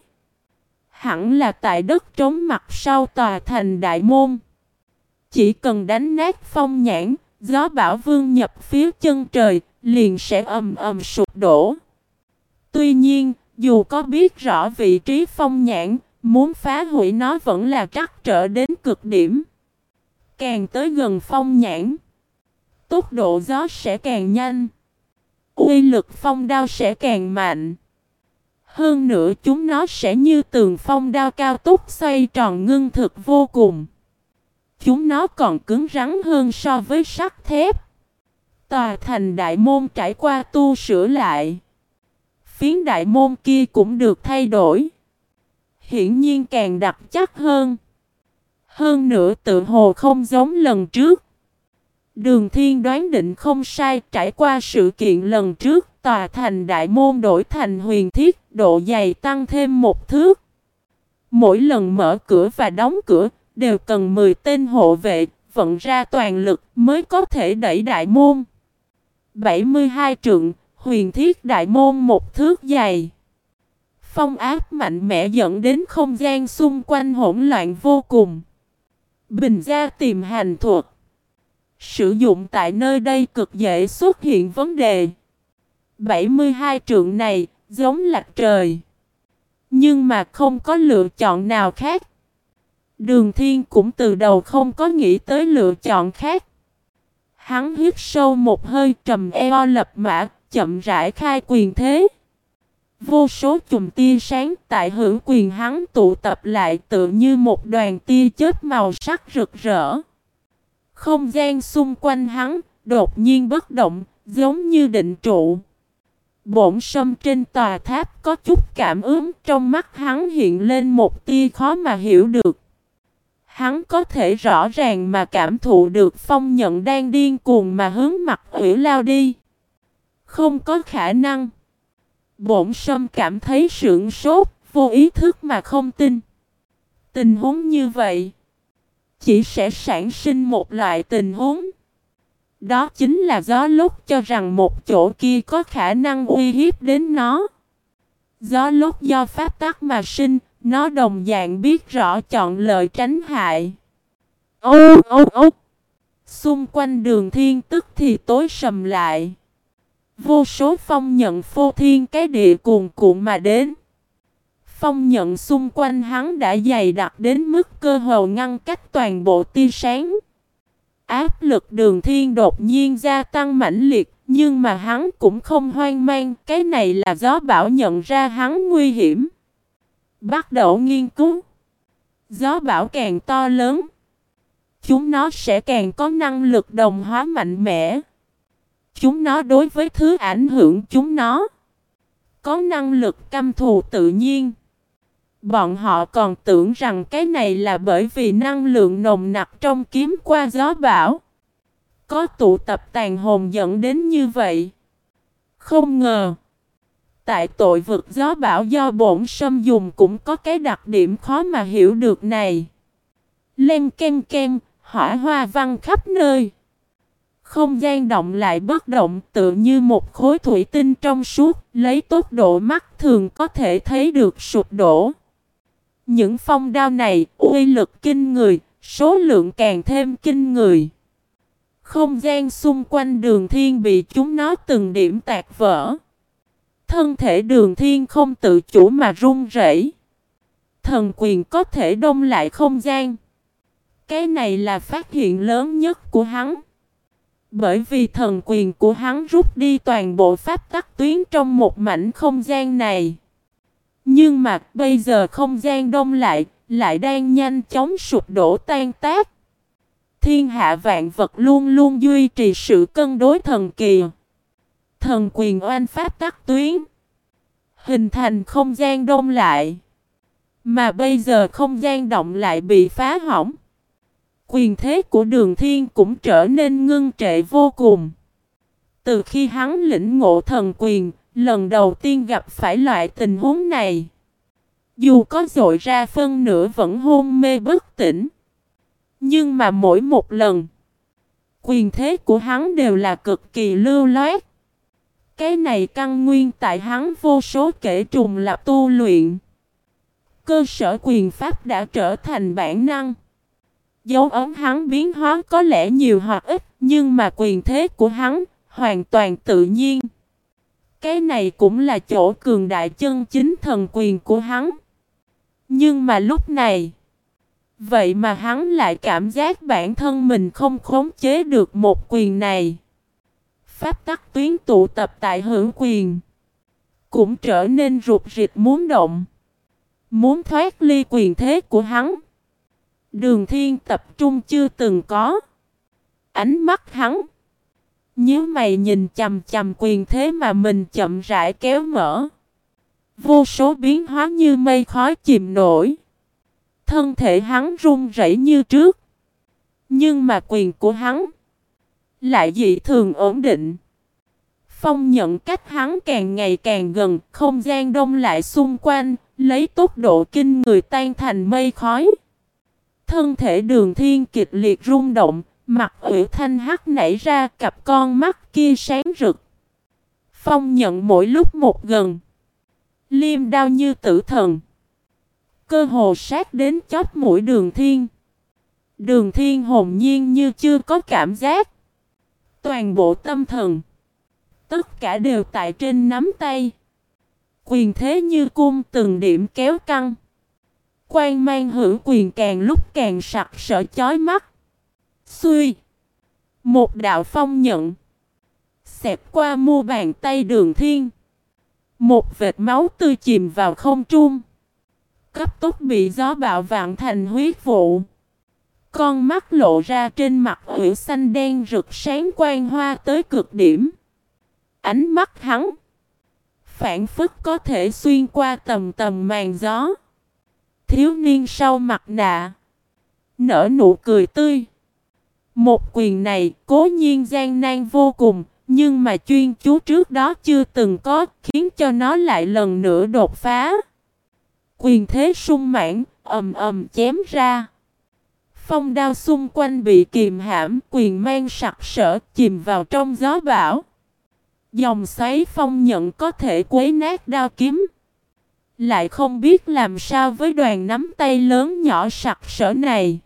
hẳn là tại đất trống mặt sau tòa thành Đại Môn. Chỉ cần đánh nát phong nhãn, gió bão vương nhập phía chân trời, liền sẽ ầm ầm sụp đổ. Tuy nhiên, dù có biết rõ vị trí phong nhãn, muốn phá hủy nó vẫn là trắc trở đến cực điểm. Càng tới gần phong nhãn, tốc độ gió sẽ càng nhanh, uy lực phong đao sẽ càng mạnh. Hơn nữa chúng nó sẽ như tường phong đao cao tốc xoay tròn ngưng thực vô cùng. Chúng nó còn cứng rắn hơn so với sắt thép. Tòa thành Đại Môn trải qua tu sửa lại. Phiến Đại Môn kia cũng được thay đổi, hiển nhiên càng đặc chắc hơn. Hơn nữa tự hồ không giống lần trước. Đường Thiên đoán định không sai, trải qua sự kiện lần trước, tòa thành Đại Môn đổi thành huyền thiết, độ dày tăng thêm một thước. Mỗi lần mở cửa và đóng cửa, đều cần mười tên hộ vệ, vận ra toàn lực mới có thể đẩy Đại Môn. bảy mươi hai trượng, huyền thiết Đại Môn một thước dày. Phong áp mạnh mẽ dẫn đến không gian xung quanh hỗn loạn vô cùng. Bình gia tìm hành thuật, sử dụng tại nơi đây cực dễ xuất hiện vấn đề. bảy mươi hai trượng này giống lạch trời, nhưng mà không có lựa chọn nào khác. Đường Thiên cũng từ đầu không có nghĩ tới lựa chọn khác. Hắn hít sâu một hơi, trầm eo lập mã, chậm rãi khai quyền thế. Vô số chùm tia sáng tại hữu quyền hắn tụ tập lại tự như một đoàn tia chớp màu sắc rực rỡ. Không gian xung quanh hắn đột nhiên bất động, giống như định trụ. Bổn Sâm trên tòa tháp có chút cảm ứng, trong mắt hắn hiện lên một tia khó mà hiểu được. Hắn có thể rõ ràng mà cảm thụ được phong nhận đang điên cuồng mà hướng mặt Hủy lao đi. Không có khả năng. Bổn Sâm cảm thấy sửng sốt, vô ý thức mà không tin. Tình huống như vậy chỉ sẽ sản sinh một loại tình huống. Đó chính là gió lốc cho rằng một chỗ kia có khả năng uy hiếp đến nó. Gió lốc do pháp tắc mà sinh, Nó đồng dạng biết rõ chọn lợi tránh hại. Ô ô ô! Xung quanh Đường Thiên tức thì tối sầm lại. Vô số phong nhận phô thiên cái địa cuồn cuộn mà đến. Phong nhận xung quanh hắn đã dày đặc đến mức cơ hồ ngăn cách toàn bộ tia sáng. Áp lực Đường Thiên đột nhiên gia tăng mãnh liệt, nhưng mà hắn cũng không hoang mang, cái này là gió bão nhận ra hắn nguy hiểm. Bắt đầu nghiên cứu. Gió bão càng to lớn, chúng nó sẽ càng có năng lực đồng hóa mạnh mẽ. Chúng nó đối với thứ ảnh hưởng chúng nó có năng lực căm thù tự nhiên. Bọn họ còn tưởng rằng cái này là bởi vì năng lượng nồng nặc trong kiếm qua gió bão có tụ tập tàn hồn dẫn đến như vậy. Không ngờ tại tội vực gió bão do bổn sâm dùng cũng có cái đặc điểm khó mà hiểu được này. Len ken ken, hỏa hoa văng khắp nơi. Không gian động lại bất động, tựa như một khối thủy tinh trong suốt, lấy tốc độ mắt thường có thể thấy được sụp đổ. Những phong đao này uy lực kinh người, số lượng càng thêm kinh người. Không gian xung quanh Đường Thiên bị chúng nó từng điểm tạc vỡ. Thân thể Đường Thiên không tự chủ mà run rẩy. Thần quyền có thể đông lại không gian. Cái này là phát hiện lớn nhất của hắn. Bởi vì thần quyền của hắn rút đi toàn bộ pháp tắc tuyến trong một mảnh không gian này. Nhưng mà bây giờ không gian đông lại, lại đang nhanh chóng sụp đổ tan tác. Thiên hạ vạn vật luôn luôn duy trì sự cân đối thần kỳ. Thần quyền oanh pháp tắc tuyến, hình thành không gian đông lại. Mà bây giờ không gian động lại bị phá hỏng. Quyền thế của Đường Thiên cũng trở nên ngưng trệ vô cùng. Từ khi hắn lĩnh ngộ thần quyền, lần đầu tiên gặp phải loại tình huống này. Dù có dội ra phân nửa vẫn hôn mê bất tỉnh. Nhưng mà mỗi một lần, quyền thế của hắn đều là cực kỳ lưu loát. Cái này căn nguyên tại hắn vô số kể trùng lập tu luyện. Cơ sở quyền pháp đã trở thành bản năng. Dấu ấn hắn biến hóa có lẽ nhiều hoặc ít, nhưng mà quyền thế của hắn hoàn toàn tự nhiên. Cái này cũng là chỗ cường đại chân chính thần quyền của hắn. Nhưng mà lúc này, vậy mà hắn lại cảm giác bản thân mình không khống chế được một quyền này. Pháp tắc tuyến tụ tập tại hữu quyền cũng trở nên rụt rịch muốn động, muốn thoát ly quyền thế của hắn. Đường Thiên tập trung chưa từng có. Ánh mắt hắn nhíu mày nhìn chằm chằm quyền thế mà mình chậm rãi kéo mở. Vô số biến hóa như mây khói chìm nổi. Thân thể hắn run rẩy như trước. Nhưng mà quyền của hắn lại dị thường ổn định. Phong nhận cách hắn càng ngày càng gần, không gian đông lại xung quanh, lấy tốc độ kinh người tan thành mây khói. Thân thể Đường Thiên kịch liệt rung động, mặt Uyển Thanh hắc nảy ra, cặp con mắt kia sáng rực. Phong nhận mỗi lúc một gần, liêm đao như tử thần, cơ hồ sát đến chóp mũi Đường Thiên. Đường Thiên hồn nhiên như chưa có cảm giác. Toàn bộ tâm thần, tất cả đều tại trên nắm tay. Quyền thế như cung từng điểm kéo căng. Quang mang hữu quyền càng lúc càng sặc sỡ chói mắt. Xuy, một đạo phong nhận xẹt qua mu bàn tay Đường Thiên. Một vệt máu tươi chìm vào không trung, cấp tốc bị gió bạo vạn thành huyết vụ. Con mắt lộ ra trên mặt Uyển xanh đen rực sáng quang hoa tới cực điểm. Ánh mắt hắn phảng phất có thể xuyên qua tầm tầm màn gió. Thiếu niên sau mặt nạ nở nụ cười tươi. Một quyền này cố nhiên gian nan vô cùng, nhưng mà chuyên chú trước đó chưa từng có, khiến cho nó lại lần nữa đột phá. Quyền thế sung mãn, ầm ầm chém ra. Phong đao xung quanh bị kìm hãm, quyền mang sặc sỡ chìm vào trong gió bão. Dòng xoáy phong nhận có thể quấy nát đao kiếm. lại không biết làm sao với đoàn nắm tay lớn nhỏ sặc sỡ này.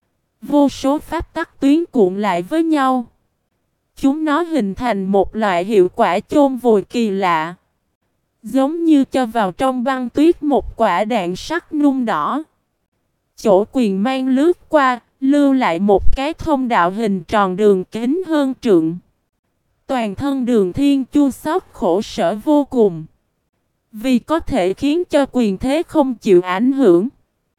Vô số pháp tắc tuyến cuộn lại với nhau. Chúng nó hình thành một loại hiệu quả chôn vùi kỳ lạ. Giống như cho vào trong băng tuyết một quả đạn sắt nung đỏ. Chỗ quyền mang lướt qua, lưu lại một cái thông đạo hình tròn đường kính hơn trượng. Toàn thân Đường Thiên chua xót khổ sở vô cùng. Vì có thể khiến cho quyền thế không chịu ảnh hưởng.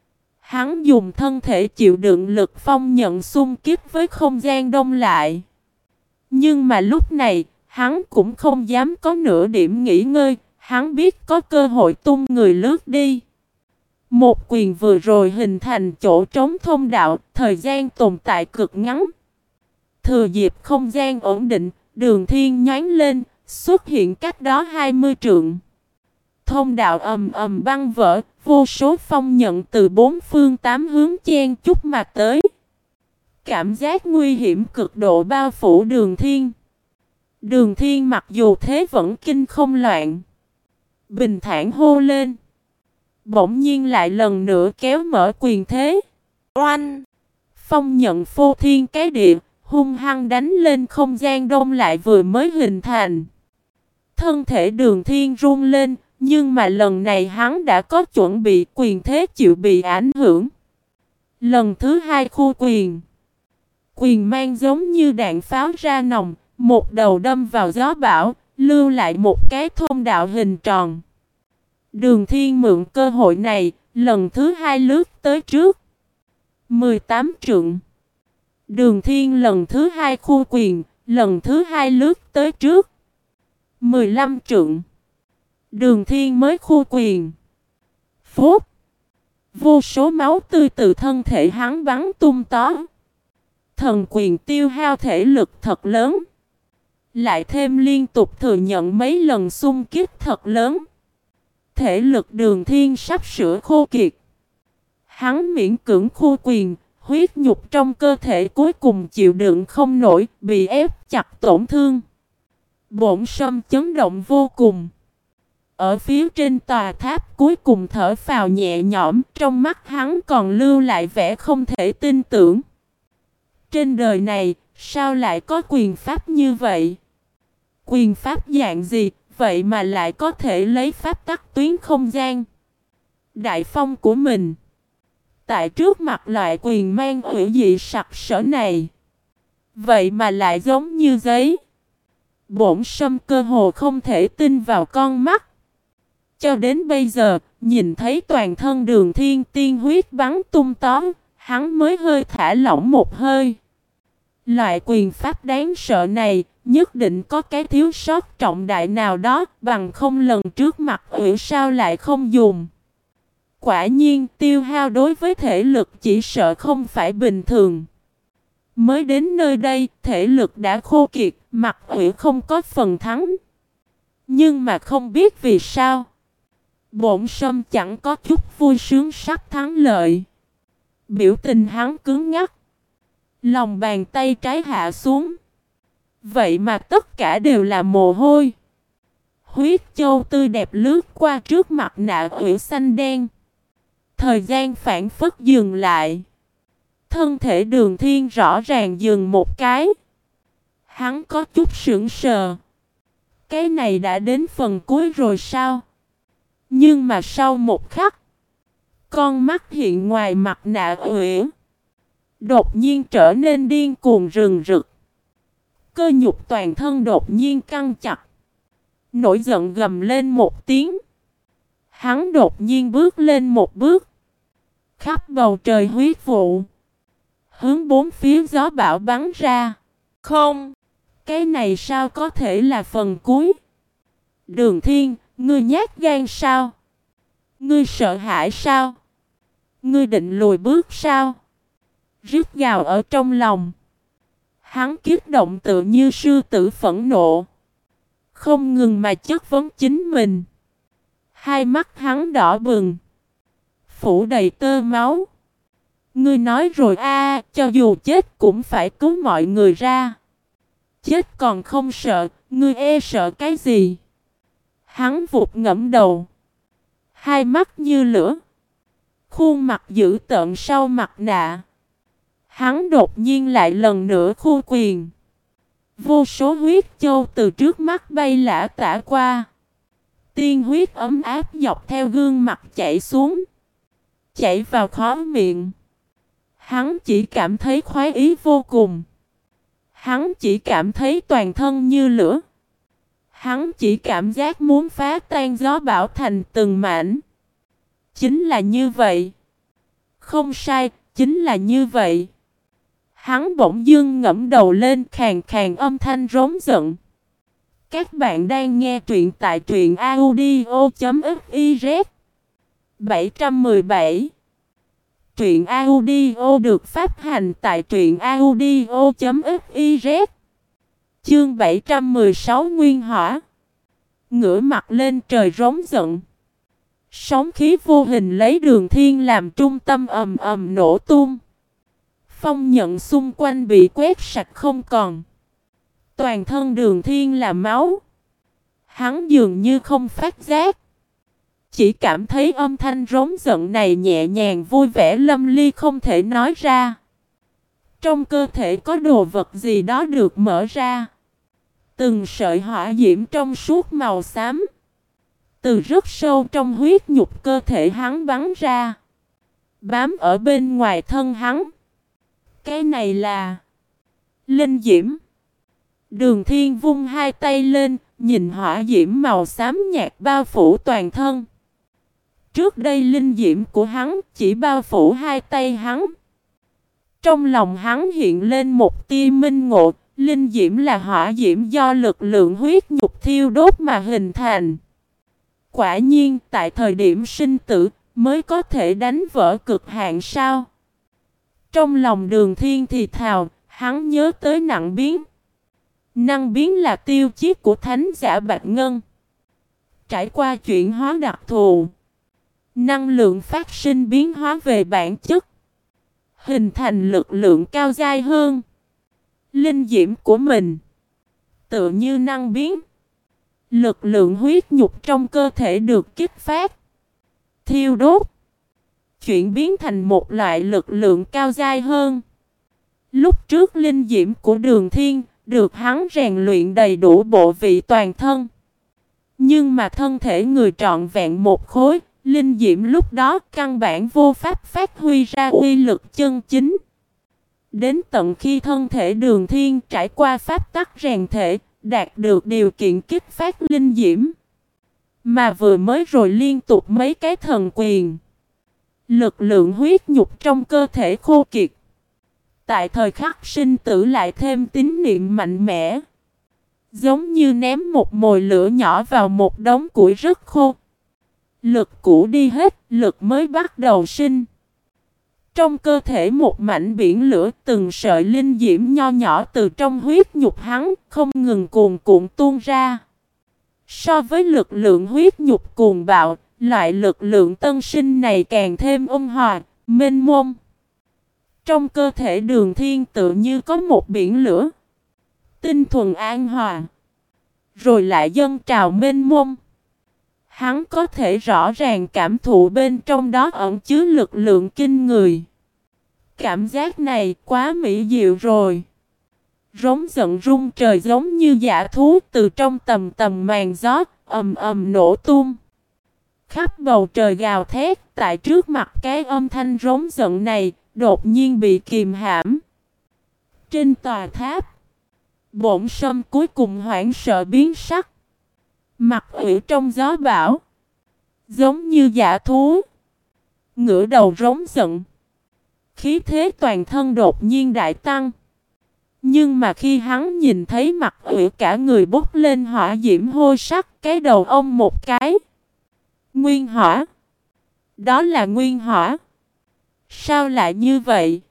Hắn dùng thân thể chịu đựng lực phong nhận xung kích với không gian đông lại. Nhưng mà lúc này, hắn cũng không dám có nửa điểm nghỉ ngơi. Hắn biết có cơ hội tung người lướt đi. Một quyền vừa rồi hình thành chỗ trống thông đạo, thời gian tồn tại cực ngắn. Thừa dịp không gian ổn định, Đường Thiên nhoáng lên, xuất hiện cách đó hai mươi trượng. Thông đạo ầm ầm băng vỡ, vô số phong nhận từ bốn phương tám hướng chen chúc mà tới. Cảm giác nguy hiểm cực độ bao phủ Đường Thiên. Đường Thiên mặc dù thế vẫn kinh không loạn. Bình thản hô lên. Bỗng nhiên lại lần nữa kéo mở quyền thế. Oanh! Phong nhận phô thiên cái địa, hung hăng đánh lên không gian đông lại vừa mới hình thành. Thân thể Đường Thiên run lên, nhưng mà lần này hắn đã có chuẩn bị, quyền thế chịu bị ảnh hưởng. Lần thứ hai khu quyền. Quyền mang giống như đạn pháo ra nòng, một đầu đâm vào gió bão, lưu lại một cái thông đạo hình tròn. Đường Thiên mượn cơ hội này, lần thứ hai lướt tới trước. mười tám trượng. Đường Thiên lần thứ hai khu quyền, lần thứ hai lướt tới trước. mười lăm trượng. Đường Thiên mới khu quyền. Phốt. Vô số máu tươi từ thân thể hắn bắn tung tóe. Thần quyền tiêu hao thể lực thật lớn. Lại thêm liên tục thừa nhận mấy lần xung kích thật lớn. Thể lực Đường Thiên sắp sửa khô kiệt. Hắn miễn cưỡng khu quyền, huyết nhục trong cơ thể cuối cùng chịu đựng không nổi, bị ép chặt tổn thương. Bổn sâm chấn động vô cùng. Ở phía trên tòa tháp cuối cùng thở phào nhẹ nhõm, trong mắt hắn còn lưu lại vẻ không thể tin tưởng. Trên đời này, sao lại có quyền pháp như vậy? Quyền pháp dạng gì, vậy mà lại có thể lấy pháp tắc tuyến không gian? Đại phong của mình. Tại trước mặt loại quyền mang hủy dị sặc sỡ này. Vậy mà lại giống như giấy. Bổn sâm cơ hồ không thể tin vào con mắt. Cho đến bây giờ, nhìn thấy toàn thân Đường Thiên tiên huyết bắn tung tóe, hắn mới hơi thả lỏng một hơi. Loại quyền pháp đáng sợ này, nhất định có cái thiếu sót trọng đại nào đó, bằng không lần trước mặt ủy sao lại không dùng. Quả nhiên tiêu hao đối với thể lực chỉ sợ không phải bình thường. Mới đến nơi đây, thể lực đã khô kiệt, mặt ủy không có phần thắng. Nhưng mà không biết vì sao. Bổn sâm chẳng có chút vui sướng sắp thắng lợi. Biểu tình hắn cứng ngắc. Lòng bàn tay trái hạ xuống. Vậy mà tất cả đều là mồ hôi. Huyết châu tươi đẹp lướt qua trước mặt nạ ủy xanh đen. Thời gian phản phất dừng lại. Thân thể Đường Thiên rõ ràng dừng một cái. Hắn có chút sững sờ. Cái này đã đến phần cuối rồi sao? Nhưng mà sau một khắc, con mắt hiện ngoài mặt nạ ủy đột nhiên trở nên điên cuồng rừng rực. Cơ nhục toàn thân đột nhiên căng chặt. Nổi giận gầm lên một tiếng. Hắn đột nhiên bước lên một bước. Khắp bầu trời huyết vụ. Hướng bốn phía gió bão bắn ra. Không, cái này sao có thể là phần cuối? Đường Thiên, ngươi nhát gan sao? Ngươi sợ hãi sao? Ngươi định lùi bước sao? Rít gào ở trong lòng. Hắn kích động tự như sư tử phẫn nộ. Không ngừng mà chất vấn chính mình. Hai mắt hắn đỏ bừng. Phủ đầy tơ máu. Ngươi nói rồi a, cho dù chết cũng phải cứu mọi người ra. Chết còn không sợ, ngươi e sợ cái gì? Hắn vụt ngẫm đầu. Hai mắt như lửa. Khuôn mặt dữ tợn sau mặt nạ. Hắn đột nhiên lại lần nữa khu quyền. Vô số huyết châu từ trước mắt bay lả tả qua. Tiên huyết ấm áp dọc theo gương mặt chảy xuống. Chảy vào khóe miệng. Hắn chỉ cảm thấy khoái ý vô cùng. Hắn chỉ cảm thấy toàn thân như lửa. Hắn chỉ cảm giác muốn phá tan gió bão thành từng mảnh. Chính là như vậy. Không sai, chính là như vậy. Hắn bỗng dưng ngẫm đầu lên, khàn khàn âm thanh rống giận. Các bạn đang nghe truyện tại truyện audio chấm fiz. bảy trăm mười bảy. Truyện audio được phát hành tại truyện audio chấm fiz. Chương bảy trăm mười sáu Nguyên Hỏa. Ngửa mặt lên trời rống giận. Sóng khí vô hình lấy Đường Thiên làm trung tâm ầm ầm nổ tung. Phong nhận xung quanh bị quét sạch không còn. Toàn thân Đường Thiên là máu. Hắn dường như không phát giác. Chỉ cảm thấy âm thanh rống giận này nhẹ nhàng vui vẻ lâm ly không thể nói ra. Trong cơ thể có đồ vật gì đó được mở ra. Từng sợi hỏa diễm trong suốt màu xám. Từ rất sâu trong huyết nhục cơ thể hắn bắn ra. Bám ở bên ngoài thân hắn. Cái này là linh diễm. Đường Thiên vung hai tay lên, nhìn hỏa diễm màu xám nhạt bao phủ toàn thân. Trước đây linh diễm của hắn chỉ bao phủ hai tay hắn. Trong lòng hắn hiện lên một tia minh ngộ, linh diễm là hỏa diễm do lực lượng huyết nhục thiêu đốt mà hình thành. Quả nhiên tại thời điểm sinh tử mới có thể đánh vỡ cực hạn sao? Trong lòng Đường Thiên thì thào, hắn nhớ tới nặng biến. Năng biến là tiêu chí của thánh giả Bạch Ngân. Trải qua chuyển hóa đặc thù, năng lượng phát sinh biến hóa về bản chất, hình thành lực lượng cao dai hơn. Linh diễm của mình tự như năng biến. Lực lượng huyết nhục trong cơ thể được kích phát, thiêu đốt, chuyển biến thành một loại lực lượng cao dai hơn. Lúc trước linh diễm của Đường Thiên được hắn rèn luyện đầy đủ bộ vị toàn thân. Nhưng mà thân thể người trọn vẹn một khối, linh diễm lúc đó căn bản vô pháp phát huy ra uy lực chân chính. Đến tận khi thân thể Đường Thiên trải qua pháp tắc rèn thể, đạt được điều kiện kích phát linh diễm. Mà vừa mới rồi liên tục mấy cái thần quyền. Lực lượng huyết nhục trong cơ thể khô kiệt. Tại thời khắc sinh tử lại thêm tín niệm mạnh mẽ. Giống như ném một mồi lửa nhỏ vào một đống củi rất khô. Lực cũ đi hết, lực mới bắt đầu sinh. Trong cơ thể một mảnh biển lửa, từng sợi linh diễm nho nhỏ từ trong huyết nhục hắn không ngừng cuồn cuộn tuôn ra. So với lực lượng huyết nhục cuồng bạo, loại lực lượng tân sinh này càng thêm ôn hòa, mênh mông. Trong cơ thể Đường Thiên tự như có một biển lửa, tinh thuần an hòa, rồi lại dâng trào mênh mông. Hắn có thể rõ ràng cảm thụ bên trong đó ẩn chứa lực lượng kinh người. Cảm giác này quá mỹ diệu rồi. Rống giận rung trời giống như dã thú từ trong tầm tầm màn gió, ầm ầm nổ tung. Khắp bầu trời gào thét, tại trước mặt cái âm thanh rống giận này, đột nhiên bị kìm hãm. Trên tòa tháp, Bổn Sâm cuối cùng hoảng sợ biến sắc. Mặt ủy trong gió bão, giống như dã thú, ngửa đầu rống giận. Khí thế toàn thân đột nhiên đại tăng. Nhưng mà khi hắn nhìn thấy mặt ủy cả người bốc lên hỏa diễm hôi sắc, cái đầu ông một cái. Nguyên hỏa. Đó là nguyên hỏa. Sao lại như vậy?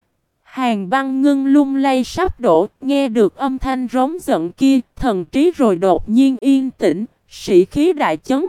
Hàn Băng ngưng lung lay sắp đổ, nghe được âm thanh rống giận kia, thần trí rồi đột nhiên yên tĩnh, sĩ khí đại chấn.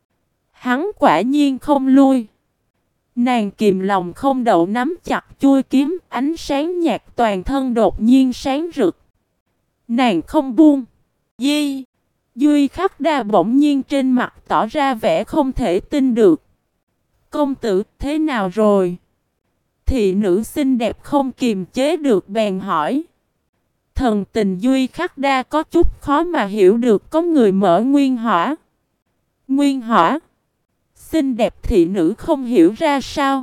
Hắn quả nhiên không lui. Nàng kìm lòng không đậu nắm chặt chuôi kiếm, ánh sáng nhạt toàn thân đột nhiên sáng rực. Nàng không buông. Di. Duy Khắc Đa bỗng nhiên trên mặt tỏ ra vẻ không thể tin được. Công tử, thế nào rồi? Thị nữ xinh đẹp không kiềm chế được bèn hỏi. Thần tình Duy Khắc Đa có chút khó mà hiểu được, có người mở nguyên hỏa. Nguyên hỏa? Xinh đẹp thị nữ không hiểu ra sao.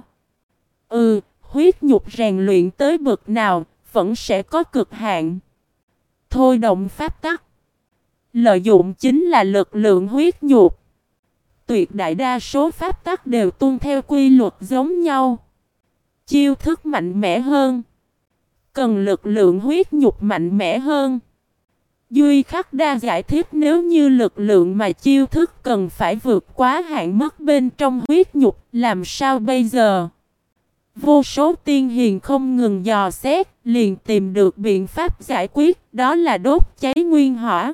Ừ, huyết nhục rèn luyện tới bậc nào, vẫn sẽ có cực hạn. Thôi động pháp tắc. Lợi dụng chính là lực lượng huyết nhục. Tuyệt đại đa số pháp tắc đều tuân theo quy luật giống nhau. Chiêu thức mạnh mẽ hơn, cần lực lượng huyết nhục mạnh mẽ hơn. Duy Khắc Đa giải thích nếu như lực lượng mà chiêu thức cần phải vượt quá hạn mức bên trong huyết nhục, làm sao bây giờ? Vô số tiên hiền không ngừng dò xét, liền tìm được biện pháp giải quyết, đó là đốt cháy nguyên hỏa.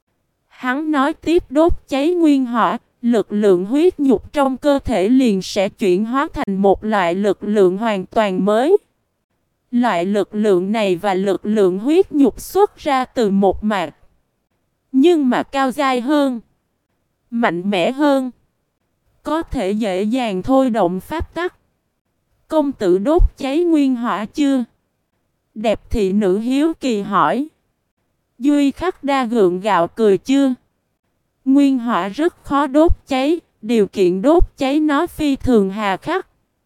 Hắn nói tiếp, đốt cháy nguyên hỏa, lực lượng huyết nhục trong cơ thể liền sẽ chuyển hóa thành một loại lực lượng hoàn toàn mới. Loại lực lượng này và lực lượng huyết nhục xuất ra từ một mạch, nhưng mà cao dai hơn, mạnh mẽ hơn, có thể dễ dàng thôi động pháp tắc. Công tử đốt cháy nguyên hỏa chưa? Đẹp thị nữ hiếu kỳ hỏi. Duy Khắc Đa gượng gạo cười chưa. Nguyên hỏa rất khó đốt cháy, điều kiện đốt cháy nó phi thường hà khắc.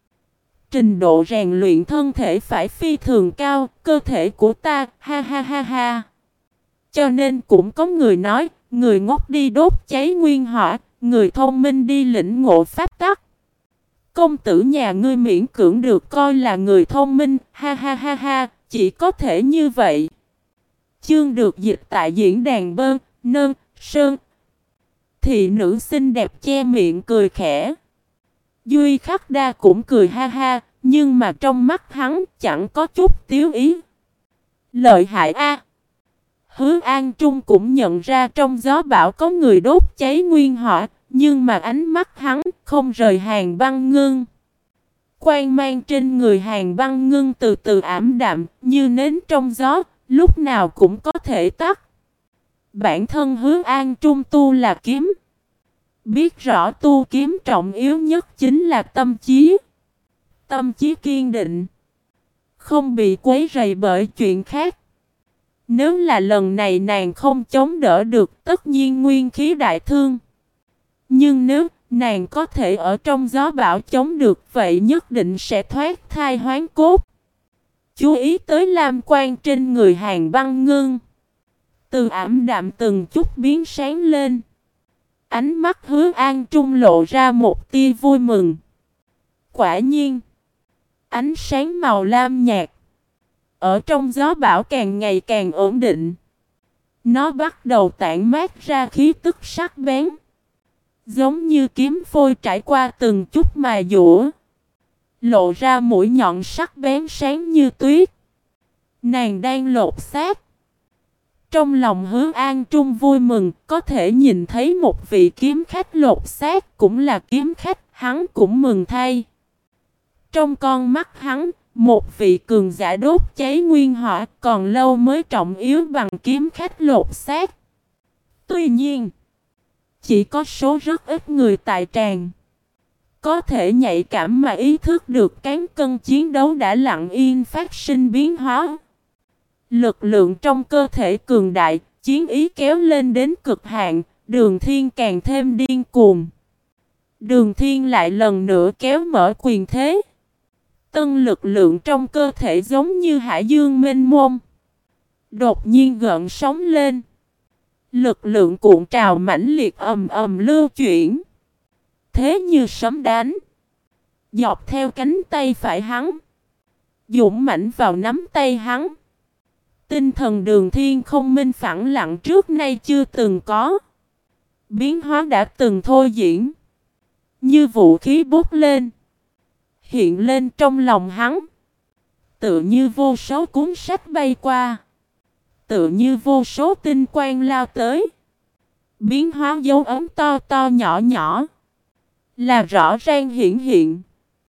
Trình độ rèn luyện thân thể phải phi thường cao, cơ thể của ta, ha ha ha ha. Cho nên cũng có người nói, người ngốc đi đốt cháy nguyên hỏa, người thông minh đi lĩnh ngộ pháp tắc. Công tử nhà ngươi miễn cưỡng được coi là người thông minh, ha ha ha ha, chỉ có thể như vậy. Chương được dịch tại diễn đàn bơn, nơn, sơn. Thị nữ xinh đẹp che miệng cười khẽ. Duy Khắc Đa cũng cười ha ha, nhưng mà trong mắt hắn chẳng có chút tiếu ý. Lợi hại a! Hứa An Trung cũng nhận ra trong gió bão có người đốt cháy nguyên hỏa, nhưng mà ánh mắt hắn không rời Hàn Băng Ngưng. Quang mang trên người Hàn Băng Ngưng từ từ ảm đạm, như nến trong gió, lúc nào cũng có thể tắt. Bản thân Hứa An Trung tu là kiếm. Biết rõ tu kiếm trọng yếu nhất chính là tâm trí. Tâm trí kiên định, không bị quấy rầy bởi chuyện khác. Nếu là lần này nàng không chống đỡ được, tất nhiên nguyên khí đại thương. Nhưng nếu nàng có thể ở trong gió bão chống được, vậy nhất định sẽ thoát thai hoán cốt. Chú ý tới lam quang trên người Hàn Băng Ngưng, từ ảm đạm từng chút biến sáng lên. Ánh mắt Hứa An Trung lộ ra một tia vui mừng. Quả nhiên, ánh sáng màu lam nhạt ở trong gió bão càng ngày càng ổn định. Nó bắt đầu tản mát ra khí tức sắc bén, giống như kiếm phôi trải qua từng chút mài dũa, lộ ra mũi nhọn sắc bén sáng như tuyết. Nàng đang lột xác. Trong lòng Hứa An Trung vui mừng, có thể nhìn thấy một vị kiếm khách lột xác cũng là kiếm khách, hắn cũng mừng thay. Trong con mắt hắn, một vị cường giả đốt cháy nguyên hỏa còn lâu mới trọng yếu bằng kiếm khách lột xác. Tuy nhiên, chỉ có số rất ít người tại tràng có thể nhạy cảm mà ý thức được cán cân chiến đấu đã lặng yên phát sinh biến hóa. Lực lượng trong cơ thể cường đại, chiến ý kéo lên đến cực hạn, Đường Thiên càng thêm điên cuồng. Đường Thiên lại lần nữa kéo mở quyền thế. Tân lực lượng trong cơ thể giống như hải dương mênh mông, đột nhiên gợn sóng lên. Lực lượng cuộn trào mãnh liệt ầm ầm lưu chuyển, thế như sấm đánh. Dọc theo cánh tay phải hắn, dũng mãnh vào nắm tay hắn. Tinh thần Đường Thiên không minh phẳng lặng trước nay chưa từng có. Biến hóa đã từng thôi diễn, như vũ khí bốc lên, hiện lên trong lòng hắn. Tựa như vô số cuốn sách bay qua, tựa như vô số tinh quang lao tới. Biến hóa dấu ấn to to nhỏ nhỏ, là rõ ràng hiển hiện.